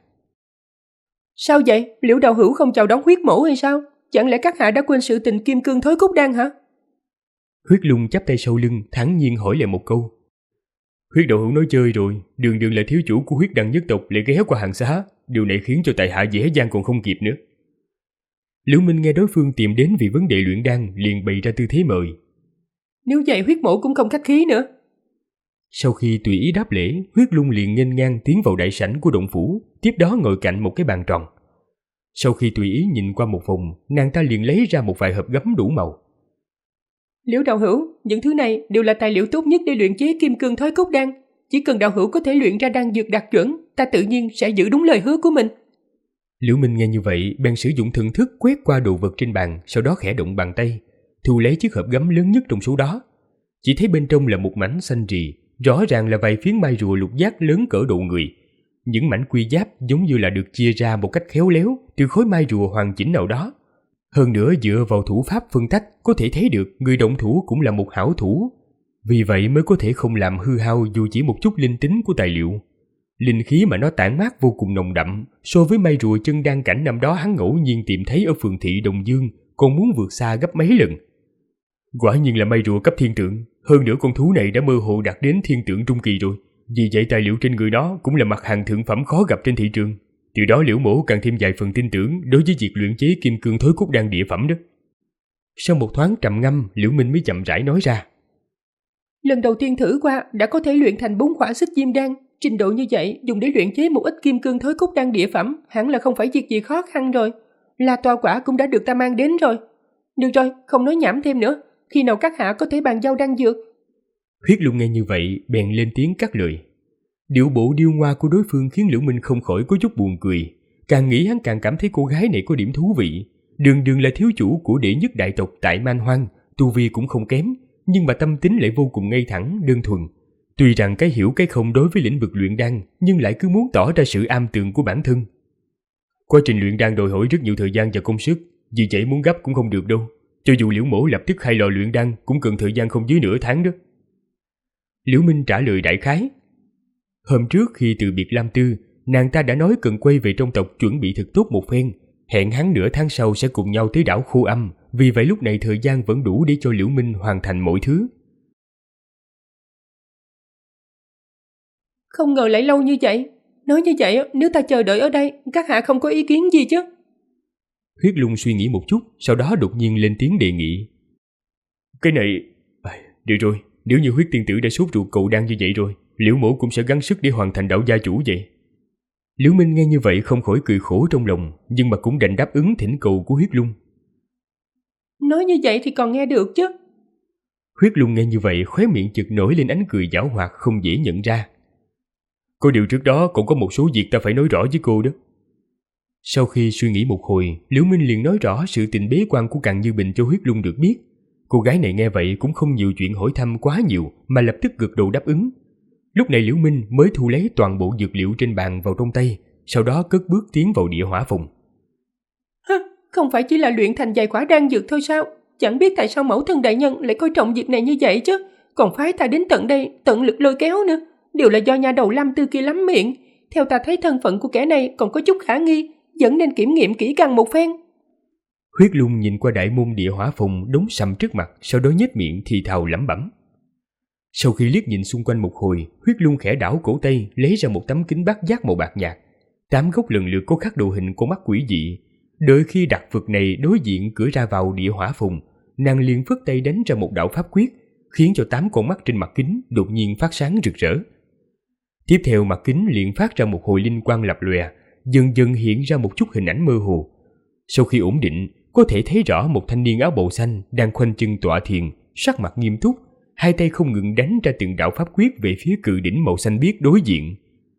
Sao vậy? Liễu đạo hữu không chào đón Huyết mẫu hay sao? Chẳng lẽ các hạ đã quên sự tình kim cương thối cốt đan hả? Huyết Lung chắp tay sau lưng, thản nhiên hỏi lại một câu. Huyết đạo hữu nói chơi rồi, đường đường là thiếu chủ của Huyết Đan nhất tộc lại ghé qua hàng xá, điều này khiến cho tại hạ dễ dàng còn không kịp nữa. Liễu Minh nghe đối phương tìm đến vì vấn đề luyện đan, liền bày ra tư thế mời. Nếu vậy Huyết mẫu cũng không khách khí nữa. Sau khi tùy ý đáp lễ, Huyết Lung liền nghênh ngang tiến vào đại sảnh của động phủ, tiếp đó ngồi cạnh một cái bàn tròn. Sau khi tùy ý nhìn qua một phòng, nàng ta liền lấy ra một vài hộp gấm đủ màu. Liễu đạo hữu, những thứ này đều là tài liệu tốt nhất để luyện chế kim cương thối cốt đan. Chỉ cần đạo hữu có thể luyện ra đan dược đạt chuẩn, ta tự nhiên sẽ giữ đúng lời hứa của mình. Liễu Minh nghe như vậy, bèn sử dụng thần thức quét qua đồ vật trên bàn, sau đó khẽ động bàn tay, thu lấy chiếc hộp gấm lớn nhất trong số đó. Chỉ thấy bên trong là một mảnh xanh rì, rõ ràng là vài phiến mai rùa lục giác lớn cỡ đầu người. Những mảnh quy giáp giống như là được chia ra một cách khéo léo từ khối mai rùa hoàn chỉnh nào đó. Hơn nữa dựa vào thủ pháp phân tách có thể thấy được người động thủ cũng là một hảo thủ. Vì vậy mới có thể không làm hư hao dù chỉ một chút linh tính của tài liệu. Linh khí mà nó tản mát vô cùng nồng đậm, so với mai rùa chân đan cảnh năm đó hắn ngẫu nhiên tìm thấy ở phường thị Đồng Dương còn muốn vượt xa gấp mấy lần. Quả nhiên là mai rùa cấp thiên tượng, hơn nữa con thú này đã mơ hồ đạt đến thiên tượng trung kỳ rồi. Vì vậy tài liệu trên người nó cũng là mặt hàng thượng phẩm khó gặp trên thị trường. Từ đó Liễu mỗ càng thêm vài phần tin tưởng đối với việc luyện chế kim cương thối cốt đan địa phẩm đó. Sau một thoáng trầm ngâm, Liễu Minh mới chậm rãi nói ra. Lần đầu tiên thử qua đã có thể luyện thành 4 quả xích diêm đan, trình độ như vậy dùng để luyện chế một ít kim cương thối cốt đan địa phẩm hẳn là không phải việc gì khó khăn rồi. La toa quả cũng đã được ta mang đến rồi. Được rồi, không nói nhảm thêm nữa, khi nào các hạ có thể bàn giao đan dược? Huyết Lung nghe như vậy bèn lên tiếng cắt lời. Điệu bộ điêu ngoa của đối phương khiến Liễu Minh không khỏi có chút buồn cười. Càng nghĩ hắn càng cảm thấy cô gái này có điểm thú vị. Đường đường là thiếu chủ của đệ nhất đại tộc tại Man Hoang, tu vi cũng không kém, nhưng mà tâm tính lại vô cùng ngây thẳng, đơn thuần. Tuy rằng cái hiểu cái không đối với lĩnh vực luyện đan, nhưng lại cứ muốn tỏ ra sự am tường của bản thân. Quá trình luyện đan đòi hỏi rất nhiều thời gian và công sức, vì vậy muốn gấp cũng không được đâu. Cho dù Liễu mỗ lập tức 2 lò luyện đan cũng cần thời gian không dưới nửa tháng đó. Liễu Minh trả lời đại khái. Hôm trước khi từ biệt Lam Tư, nàng ta đã nói cần quay về trong tộc chuẩn bị thật tốt một phen, hẹn hắn nửa tháng sau sẽ cùng nhau tới đảo Khô Âm, vì vậy lúc này thời gian vẫn đủ để cho Liễu Minh hoàn thành mọi thứ. Không ngờ lại lâu như vậy. Nói như vậy, nếu ta chờ đợi ở đây, các hạ không có ý kiến gì chứ? Huyết Lung suy nghĩ một chút, sau đó đột nhiên lên tiếng đề nghị. Cái này... được rồi, nếu như Huyết tiên tử đã sốt ruột cầu đan như vậy rồi, Liễu mỗ cũng sẽ gắng sức để hoàn thành đạo gia chủ vậy. Liễu Minh nghe như vậy không khỏi cười khổ trong lòng, nhưng mà cũng đành đáp ứng thỉnh cầu của Huyết Lung. Nói như vậy thì còn nghe được chứ. Huyết Lung nghe như vậy khóe miệng chợt nổi lên ánh cười giảo hoạt không dễ nhận ra. Có điều trước đó cũng có một số việc ta phải nói rõ với cô đó. Sau khi suy nghĩ một hồi, Liễu Minh liền nói rõ sự tình bế quan của Càn Như Bình cho Huyết Lung được biết. Cô gái này nghe vậy cũng không nhiều chuyện hỏi thăm quá nhiều mà lập tức gật đầu đáp ứng. Lúc này Liễu Minh mới thu lấy toàn bộ dược liệu trên bàn vào trong tay, sau đó cất bước tiến vào địa hỏa phòng. Không phải chỉ là luyện thành vài quả đan dược thôi sao? Chẳng biết tại sao mẫu thân đại nhân lại coi trọng việc này như vậy chứ, còn phái ta đến tận đây tận lực lôi kéo nữa. Đều là do nhà đầu Lam Tư kia lắm miệng. Theo ta thấy thân phận của kẻ này còn có chút khả nghi, vẫn nên kiểm nghiệm kỹ càng một phen. Huyết Lung nhìn qua đại môn địa hỏa phòng đóng sầm trước mặt, sau đó nhếch miệng thì thào lẩm bẩm. Sau khi liếc nhìn xung quanh một hồi, Huyết Lung khẽ đảo cổ tay lấy ra một tấm kính bát giác màu bạc nhạt. 8 góc lần lượt có khắc đồ hình của mắt quỷ dị. Đợi khi đặt vật này đối diện cửa ra vào địa hỏa phòng, nàng liền phất tay đánh ra một đạo pháp quyết, khiến cho 8 con mắt trên mặt kính đột nhiên phát sáng rực rỡ. Tiếp theo mặt kính liền phát ra một hồi linh quang lập lòe, dần dần hiện ra một chút hình ảnh mơ hồ. Sau khi ổn định, có thể thấy rõ một thanh niên áo bào xanh đang khoanh chân tọa thiền, sắc mặt nghiêm túc, hai tay không ngừng đánh ra từng đạo pháp quyết về phía cự đỉnh màu xanh biếc đối diện.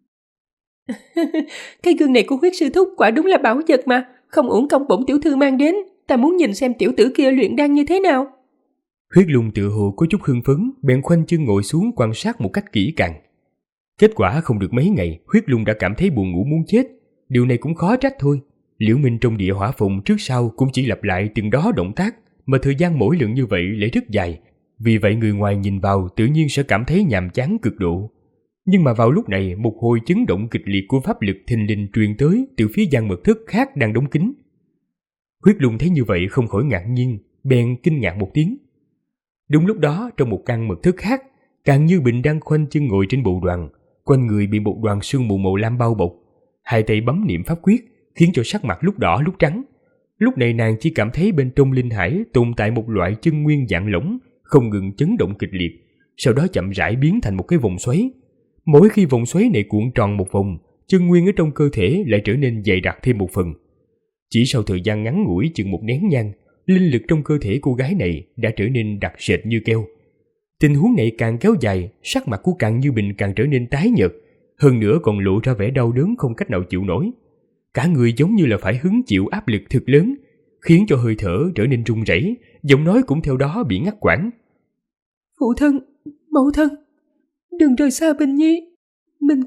Cái gương này của Huyết sư thúc quả đúng là bảo vật mà, không uổng công bổn tiểu thư mang đến, ta muốn nhìn xem tiểu tử kia luyện đan như thế nào. Huyết Lung tự hồ có chút hưng phấn, bèn khoanh chân ngồi xuống quan sát một cách kỹ càng. Kết quả không được mấy ngày, Huyết Lung đã cảm thấy buồn ngủ muốn chết. Điều này cũng khó trách thôi. Liễu Minh trong địa hỏa phòng trước sau cũng chỉ lặp lại từng đó động tác, mà thời gian mỗi lần như vậy lại rất dài. Vì vậy người ngoài nhìn vào tự nhiên sẽ cảm thấy nhàm chán cực độ. Nhưng mà vào lúc này, một hồi chấn động kịch liệt của pháp lực thình lình truyền tới từ phía gian mật thất khác đang đóng kín. Huyết Lung thấy như vậy không khỏi ngạc nhiên, bèn kinh ngạc một tiếng. Đúng lúc đó, trong một căn mật thất khác, Càn Như Bình đang khoanh chân ngồi trên bộ đoàn, quanh người bị một đoàn sương mù màu lam bao bọc, hai tay bấm niệm pháp quyết, khiến cho sắc mặt lúc đỏ lúc trắng. Lúc này nàng chỉ cảm thấy bên trong linh hải tồn tại một loại chân nguyên dạng lỏng, không ngừng chấn động kịch liệt, sau đó chậm rãi biến thành một cái vòng xoáy. Mỗi khi vòng xoáy này cuộn tròn một vòng, chân nguyên ở trong cơ thể lại trở nên dày đặc thêm một phần. Chỉ sau thời gian ngắn ngủi chừng một nén nhang, linh lực trong cơ thể cô gái này đã trở nên đặc sệt như keo. Tình huống này càng kéo dài, sắc mặt của Càn Như Bình càng trở nên tái nhợt, hơn nữa còn lộ ra vẻ đau đớn không cách nào chịu nổi. Cả người giống như là phải hứng chịu áp lực thực lớn, khiến cho hơi thở trở nên run rẩy, giọng nói cũng theo đó bị ngắt quãng. Phụ thân, mẫu thân, đừng rời xa Bình Nhi, Minh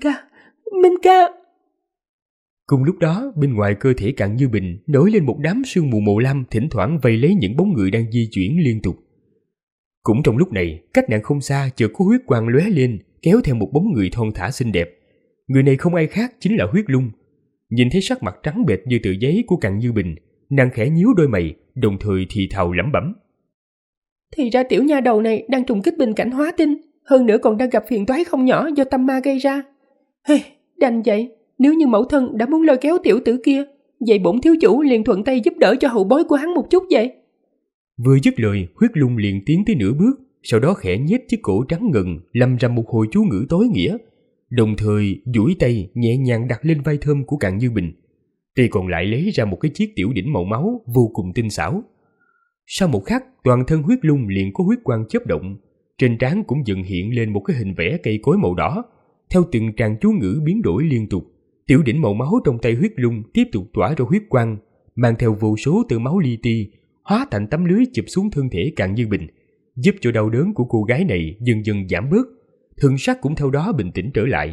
ca. Cùng lúc đó, bên ngoài cơ thể Càn Như Bình nổi lên một đám sương mù màu lam, thỉnh thoảng vây lấy những bóng người đang di chuyển liên tục. Cũng trong lúc này, cách nàng không xa chợt có huyết quang lóe lên, kéo theo một bóng người thon thả xinh đẹp. Người này không ai khác chính là Huyết Lung. Nhìn thấy sắc mặt trắng bệch như tờ giấy của Càn Như Bình, nàng khẽ nhíu đôi mày, đồng thời thì thào lẩm bẩm. Thì ra tiểu nha đầu này đang trùng kích bình cảnh hóa tinh, hơn nữa còn đang gặp phiền toái không nhỏ do tâm ma gây ra. Đành vậy, nếu như mẫu thân đã muốn lôi kéo tiểu tử kia, vậy bổn thiếu chủ liền thuận tay giúp đỡ cho hậu bối của hắn một chút vậy. Vừa dứt lời, Huyết Lung liền tiến tới nửa bước, sau đó khẽ nhếch chiếc cổ trắng ngần, lầm rầm một hồi chú ngữ tối nghĩa. đồng thời duỗi tay nhẹ nhàng đặt lên vai thơm của Càn Như Bình. Tay còn lại lấy ra một cái chiếc tiểu đỉnh màu máu vô cùng tinh xảo. Sau một khắc, toàn thân Huyết Lung liền có huyết quang chớp động, trên trán cũng dần hiện lên một cái hình vẽ cây cối màu đỏ. Theo từng tràng chú ngữ biến đổi liên tục, tiểu đỉnh màu máu trong tay Huyết Lung tiếp tục tỏa ra huyết quang, mang theo vô số tia máu li ti, hóa thành tấm lưới chụp xuống thân thể Càn Như Bình, giúp cho đau đớn của cô gái này dần dần giảm bớt, thần sắc cũng theo đó bình tĩnh trở lại.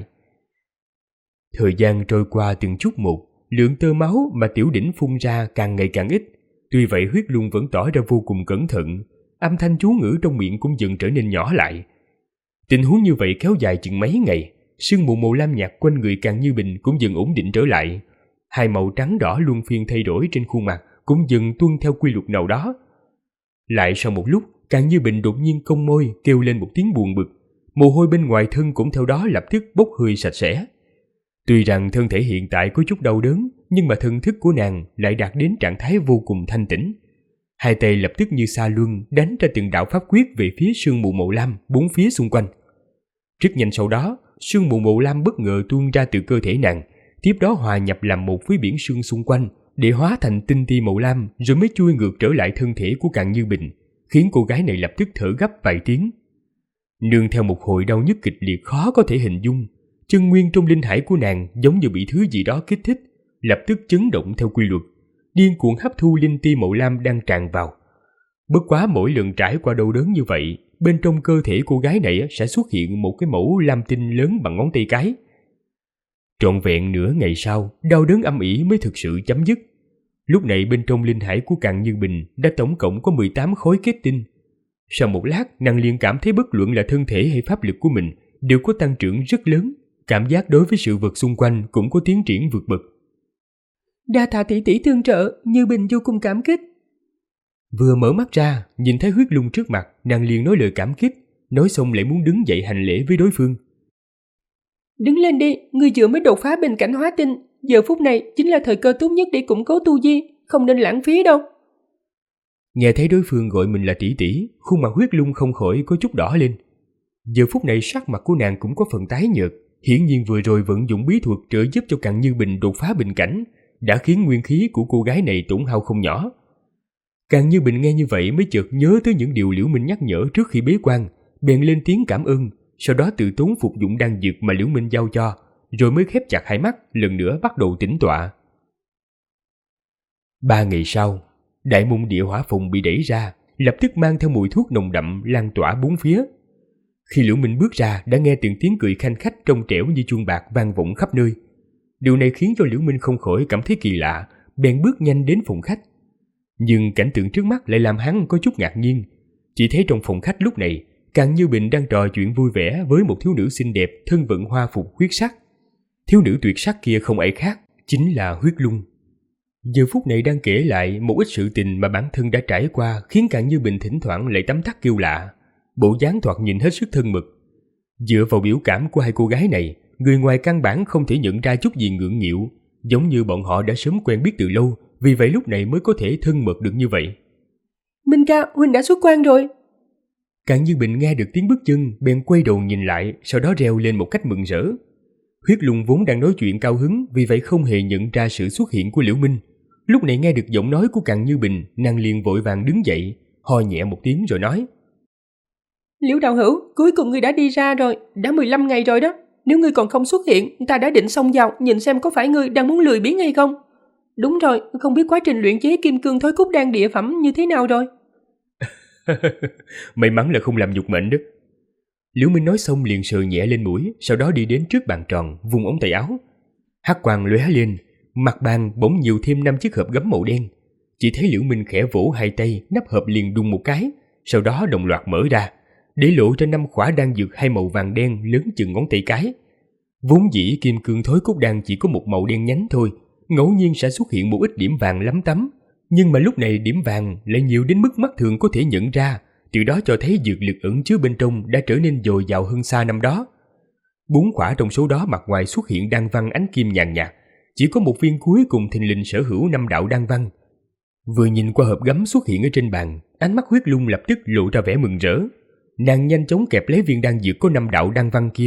Thời gian trôi qua từng chút một, lượng tơ máu mà tiểu đỉnh phun ra càng ngày càng ít. Tuy vậy Huyết Lung vẫn tỏ ra vô cùng cẩn thận, âm thanh chú ngữ trong miệng cũng dần trở nên nhỏ lại. Tình huống như vậy kéo dài chừng mấy ngày, sương mù màu lam nhạt quanh người Càn Như Bình cũng dần ổn định trở lại. Hai màu trắng đỏ luân phiên thay đổi trên khuôn mặt cũng dần tuân theo quy luật nào đó. Lại sau một lúc, Càn Như Bình đột nhiên cong môi kêu lên một tiếng buồn bực, mồ hôi bên ngoài thân cũng theo đó lập tức bốc hơi sạch sẽ. Tuy rằng thân thể hiện tại có chút đau đớn, nhưng mà thần thức của nàng lại đạt đến trạng thái vô cùng thanh tĩnh. Hai tay lập tức như sa luân đánh ra từng đạo pháp quyết về phía sương mù màu lam bốn phía xung quanh. Rất nhanh sau đó, sương mù màu lam bất ngờ tuôn ra từ cơ thể nàng, tiếp đó hòa nhập làm một với biển sương xung quanh, để hóa thành tinh ti màu lam rồi mới chui ngược trở lại thân thể của Càn Như Bình, khiến cô gái này lập tức thở gấp vài tiếng. Nương theo một hồi đau nhức kịch liệt khó có thể hình dung, chân nguyên trong linh hải của nàng giống như bị thứ gì đó kích thích, lập tức chấn động theo quy luật, điên cuồng hấp thu linh ti màu lam đang tràn vào. Bất quá mỗi lần trải qua đau đớn như vậy, bên trong cơ thể cô gái này sẽ xuất hiện một cái mẩu lam tinh lớn bằng ngón tay cái. Trọn vẹn nửa ngày sau, đau đớn âm ỉ mới thực sự chấm dứt. Lúc này bên trong linh hải của Càn Như Bình đã tổng cộng có 18 khối kết tinh. Sau một lát, nàng liền cảm thấy bất luận là thân thể hay pháp lực của mình đều có tăng trưởng rất lớn, cảm giác đối với sự vật xung quanh cũng có tiến triển vượt bậc. Đa tạ tỷ tỷ tương trợ, Như Bình vô cùng cảm kích. Vừa mở mắt ra, nhìn thấy Huyết Lung trước mặt, nàng liền nói lời cảm kích, nói xong lại muốn đứng dậy hành lễ với đối phương. Đứng lên đi, ngươi vừa mới đột phá bên cảnh hóa tinh, giờ phút này chính là thời cơ tốt nhất để củng cố tu vi, không nên lãng phí đâu. Nghe thấy đối phương gọi mình là tỷ tỷ, khuôn mặt Huyết Lung không khỏi có chút đỏ lên. Giờ phút này sắc mặt của nàng cũng có phần tái nhợt, hiển nhiên vừa rồi vận dụng bí thuật trợ giúp cho Càn Như Bình đột phá bình cảnh, đã khiến nguyên khí của cô gái này tổn hao không nhỏ. Càn Như Bình nghe như vậy mới chợt nhớ tới những điều Liễu Minh nhắc nhở trước khi bế quan, bèn lên tiếng cảm ơn, sau đó tự tốn phục dụng đan dược mà Liễu Minh giao cho, rồi mới khép chặt hai mắt, lần nữa bắt đầu tĩnh tọa. 3 ngày sau, đại môn địa hỏa phòng bị đẩy ra, lập tức mang theo mùi thuốc nồng đậm lan tỏa bốn phía. Khi Liễu Minh bước ra, đã nghe từng tiếng cười khanh khách trong trẻo như chuông bạc vang vọng khắp nơi. Điều này khiến cho Liễu Minh không khỏi cảm thấy kỳ lạ, bèn bước nhanh đến phòng khách. Nhưng cảnh tượng trước mắt lại làm hắn có chút ngạc nhiên. Chỉ thấy trong phòng khách lúc này, Càn Như Bình đang trò chuyện vui vẻ với một thiếu nữ xinh đẹp thân vận hoa phục huyết sắc. Thiếu nữ tuyệt sắc kia không ai khác, chính là Huyết Lung. Giờ phút này đang kể lại một ít sự tình mà bản thân đã trải qua, khiến Càn Như Bình thỉnh thoảng lại tấm tắc kêu lạ, bộ dáng thoạt nhìn hết sức thân mật. Dựa vào biểu cảm của hai cô gái này, người ngoài căn bản không thể nhận ra chút gì ngượng nghịu, giống như bọn họ đã sớm quen biết từ lâu, vì vậy lúc này mới có thể thân mật được như vậy. Minh ca, huynh đã xuất quan rồi. Càn Như Bình nghe được tiếng bước chân, bèn quay đầu nhìn lại, sau đó reo lên một cách mừng rỡ. Huyết Lung vốn đang nói chuyện cao hứng, vì vậy không hề nhận ra sự xuất hiện của Liễu Minh. Lúc này nghe được giọng nói của Càn Như Bình, nàng liền vội vàng đứng dậy, ho nhẹ một tiếng rồi nói: Liễu đạo hữu, cuối cùng ngươi đã đi ra rồi, đã 15 ngày rồi đó. Nếu ngươi còn không xuất hiện, ta đã định xông vào nhìn xem có phải ngươi đang muốn lười biếng hay không. Đúng rồi, không biết quá trình luyện chế kim cương thối cốt đan địa phẩm như thế nào rồi. May mắn là không làm nhục mệnh đó. Liễu Minh nói xong liền sờ nhẹ lên mũi, sau đó đi đến trước bàn tròn, vung ống tay áo. Hắc quang lóe lên, mặt bàn bỗng nhiều thêm 5 chiếc hộp gấm màu đen. Chỉ thấy Liễu Minh khẽ vỗ hai tay, nắp hộp liền đùng một cái, sau đó đồng loạt mở ra, để lộ ra 5 khỏa đan dược hai màu vàng đen lớn chừng ngón tay cái. Vốn dĩ kim cương thối cốt đan chỉ có một màu đen nhánh thôi, ngẫu nhiên sẽ xuất hiện một ít điểm vàng lắm tấm, nhưng mà lúc này điểm vàng lại nhiều đến mức mắt thường có thể nhận ra, từ đó cho thấy dược lực ẩn chứa bên trong đã trở nên dồi dào hơn xa năm đó. 4 khỏa trong số đó mặt ngoài xuất hiện đan văn ánh kim nhàn nhạt, chỉ có một viên cuối cùng thình lình sở hữu 5 đạo đan văn. Vừa nhìn qua hộp gấm xuất hiện ở trên bàn, ánh mắt Huyết Lung lập tức lộ ra vẻ mừng rỡ. Nàng nhanh chóng kẹp lấy viên đan dược có 5 đạo đan văn kia,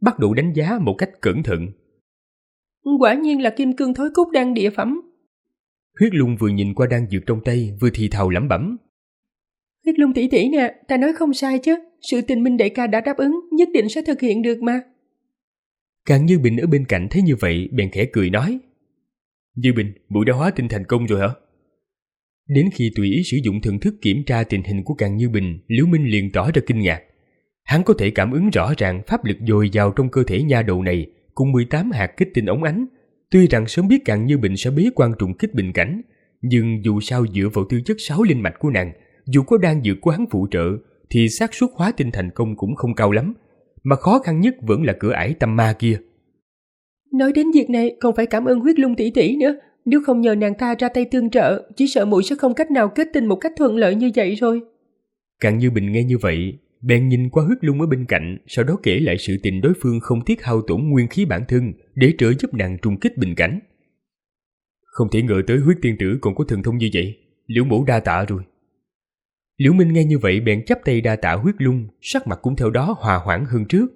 bắt đầu đánh giá một cách cẩn thận. Quả nhiên là kim cương thối cúc đan địa phẩm. Huyết Lung vừa nhìn qua đan dược trong tay, vừa thì thào lẩm bẩm. Huyết Lung tỷ tỷ nè, ta nói không sai chứ, sự tình Minh đại ca đã đáp ứng, nhất định sẽ thực hiện được mà. Càng Như Bình ở bên cạnh thấy như vậy, bèn khẽ cười nói. Như Bình, muội đã hóa tinh thành công rồi hả? Đến khi tùy ý sử dụng thần thức kiểm tra tình hình của Càng Như Bình, Liễu Minh liền tỏ ra kinh ngạc. Hắn có thể cảm ứng rõ ràng pháp lực dồi dào trong cơ thể nha đầu này, cùng 18 hạt kích tinh óng ánh. Tuy rằng sớm biết Càng Như Bình sẽ bế quan trùng kích bình cảnh, nhưng dù sao dựa vào tư chất 6 linh mạch của nàng, dù có đan dược của hắn phụ trợ, thì xác suất hóa tinh thành công cũng không cao lắm, mà khó khăn nhất vẫn là cửa ải tâm ma kia. Nói đến việc này còn phải cảm ơn Huyết Lung tỷ tỷ nữa, nếu không nhờ nàng ta ra tay tương trợ, chỉ sợ muội sẽ không cách nào kết tinh một cách thuận lợi như vậy rồi. Càng Như Bình nghe như vậy, bèn nhìn qua Huyết Lung ở bên cạnh, sau đó kể lại sự tình đối phương không tiếc hao tổn nguyên khí bản thân để trợ giúp nàng trùng kích bình cảnh. Không thể ngờ tới Huyết tiên tử còn có thần thông như vậy, Liễu mẫu đa tạ rồi. Liễu Minh nghe như vậy bèn chắp tay đa tạ Huyết Lung, sắc mặt cũng theo đó hòa hoãn hơn trước.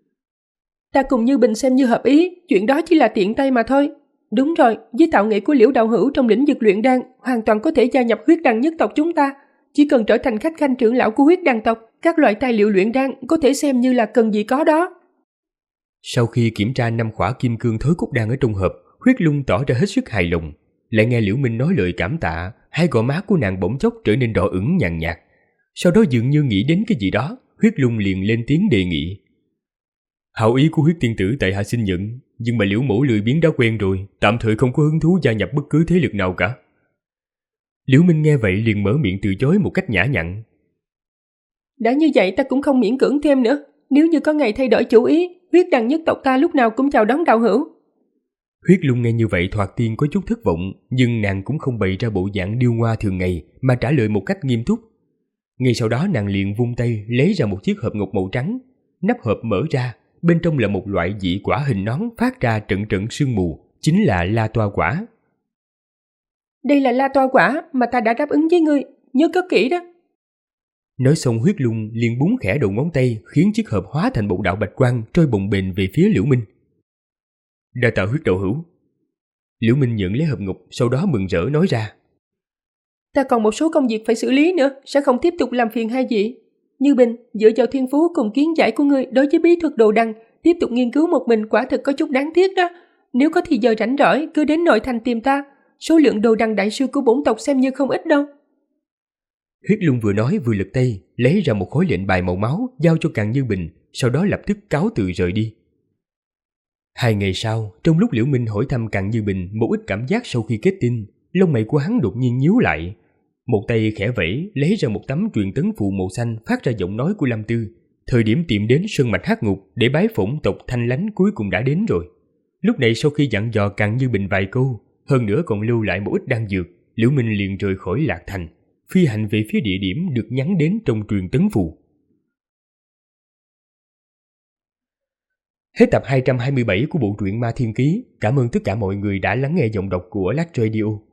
Ta cùng Như Bình xem như hợp ý, chuyện đó chỉ là tiện tay mà thôi. Đúng rồi, với tạo nghệ của Liễu đạo hữu trong lĩnh vực luyện đan, hoàn toàn có thể gia nhập huyết đan nhất tộc chúng ta. Chỉ cần trở thành khách khanh trưởng lão của huyết đan tộc, các loại tài liệu luyện đan có thể xem như là cần gì có đó. Sau khi kiểm tra 5 khỏa kim cương thối cốt đan ở trong hộp, Huyết Lung tỏ ra hết sức hài lòng. Lại nghe Liễu Minh nói lời cảm tạ, hai gò má của nàng bỗng chốc trở nên đỏ ửng nhàn nhạt. Sau đó dường như nghĩ đến cái gì đó, Huyết Lung liền lên tiếng đề nghị. Hảo ý của Huyết tiên tử tại hạ xin nhận, nhưng mà Liễu mẫu lười biếng đã quen rồi, tạm thời không có hứng thú gia nhập bất cứ thế lực nào cả. Liễu Minh nghe vậy liền mở miệng từ chối một cách nhã nhặn. Đã như vậy ta cũng không miễn cưỡng thêm nữa, nếu như có ngày thay đổi chủ ý, huyết đan nhất tộc ta lúc nào cũng chào đón đạo hữu. Huyết Lung nghe như vậy thoạt tiên có chút thất vọng, nhưng nàng cũng không bày ra bộ dạng điêu ngoa thường ngày mà trả lời một cách nghiêm túc. Ngay sau đó nàng liền vung tay lấy ra một chiếc hộp ngọc màu trắng, nắp hộp mở ra, bên trong là một loại dị quả hình nón phát ra trận trận sương mù, chính là la toa quả. Đây là la toa quả mà ta đã đáp ứng với ngươi, nhớ cất kỹ đó. Nói xong Huyết Lung liền búng khẽ đầu ngón tay, khiến chiếc hộp hóa thành một đạo bạch quang trôi bồng bềnh về phía Liễu Minh. Đa tạ Huyết đạo hữu. Liễu Minh nhận lấy hộp ngọc, sau đó mừng rỡ nói ra. Ta còn một số công việc phải xử lý nữa, sẽ không tiếp tục làm phiền hai vị. Như Bình, dựa vào thiên phú cùng kiến giải của ngươi đối với bí thuật đồ đằng, tiếp tục nghiên cứu một mình quả thực có chút đáng tiếc đó. Nếu có thì giờ rảnh rỗi, cứ đến nội thành tìm ta. Số lượng đồ đằng đại sư của bổn tộc xem như không ít đâu. Huyết Lung vừa nói vừa lật tay, lấy ra một khối lệnh bài màu máu giao cho Càng Như Bình, sau đó lập tức cáo từ rời đi. 2 ngày sau, trong lúc Liễu Minh hỏi thăm Càng Như Bình một ít cảm giác sau khi kết tinh, lông mày của hắn đột nhiên nhíu lại. Một tay khẽ vẫy lấy ra một tấm truyền tấn phù màu xanh phát ra giọng nói của Lâm Tư. Thời điểm tìm đến sơn mạch hắc ngục để bái phỏng tộc Thanh Lánh cuối cùng đã đến rồi. Lúc này sau khi dặn dò Càng Như Bình vài câu, hơn nữa còn lưu lại một ít đan dược, Liễu Minh liền rời khỏi Lạc Thành, phi hành về phía địa điểm được nhắn đến trong truyền tấn phù. Hết tập 227 của bộ truyện Ma Thiên Ký. Cảm ơn tất cả mọi người đã lắng nghe giọng đọc của Lát Radio.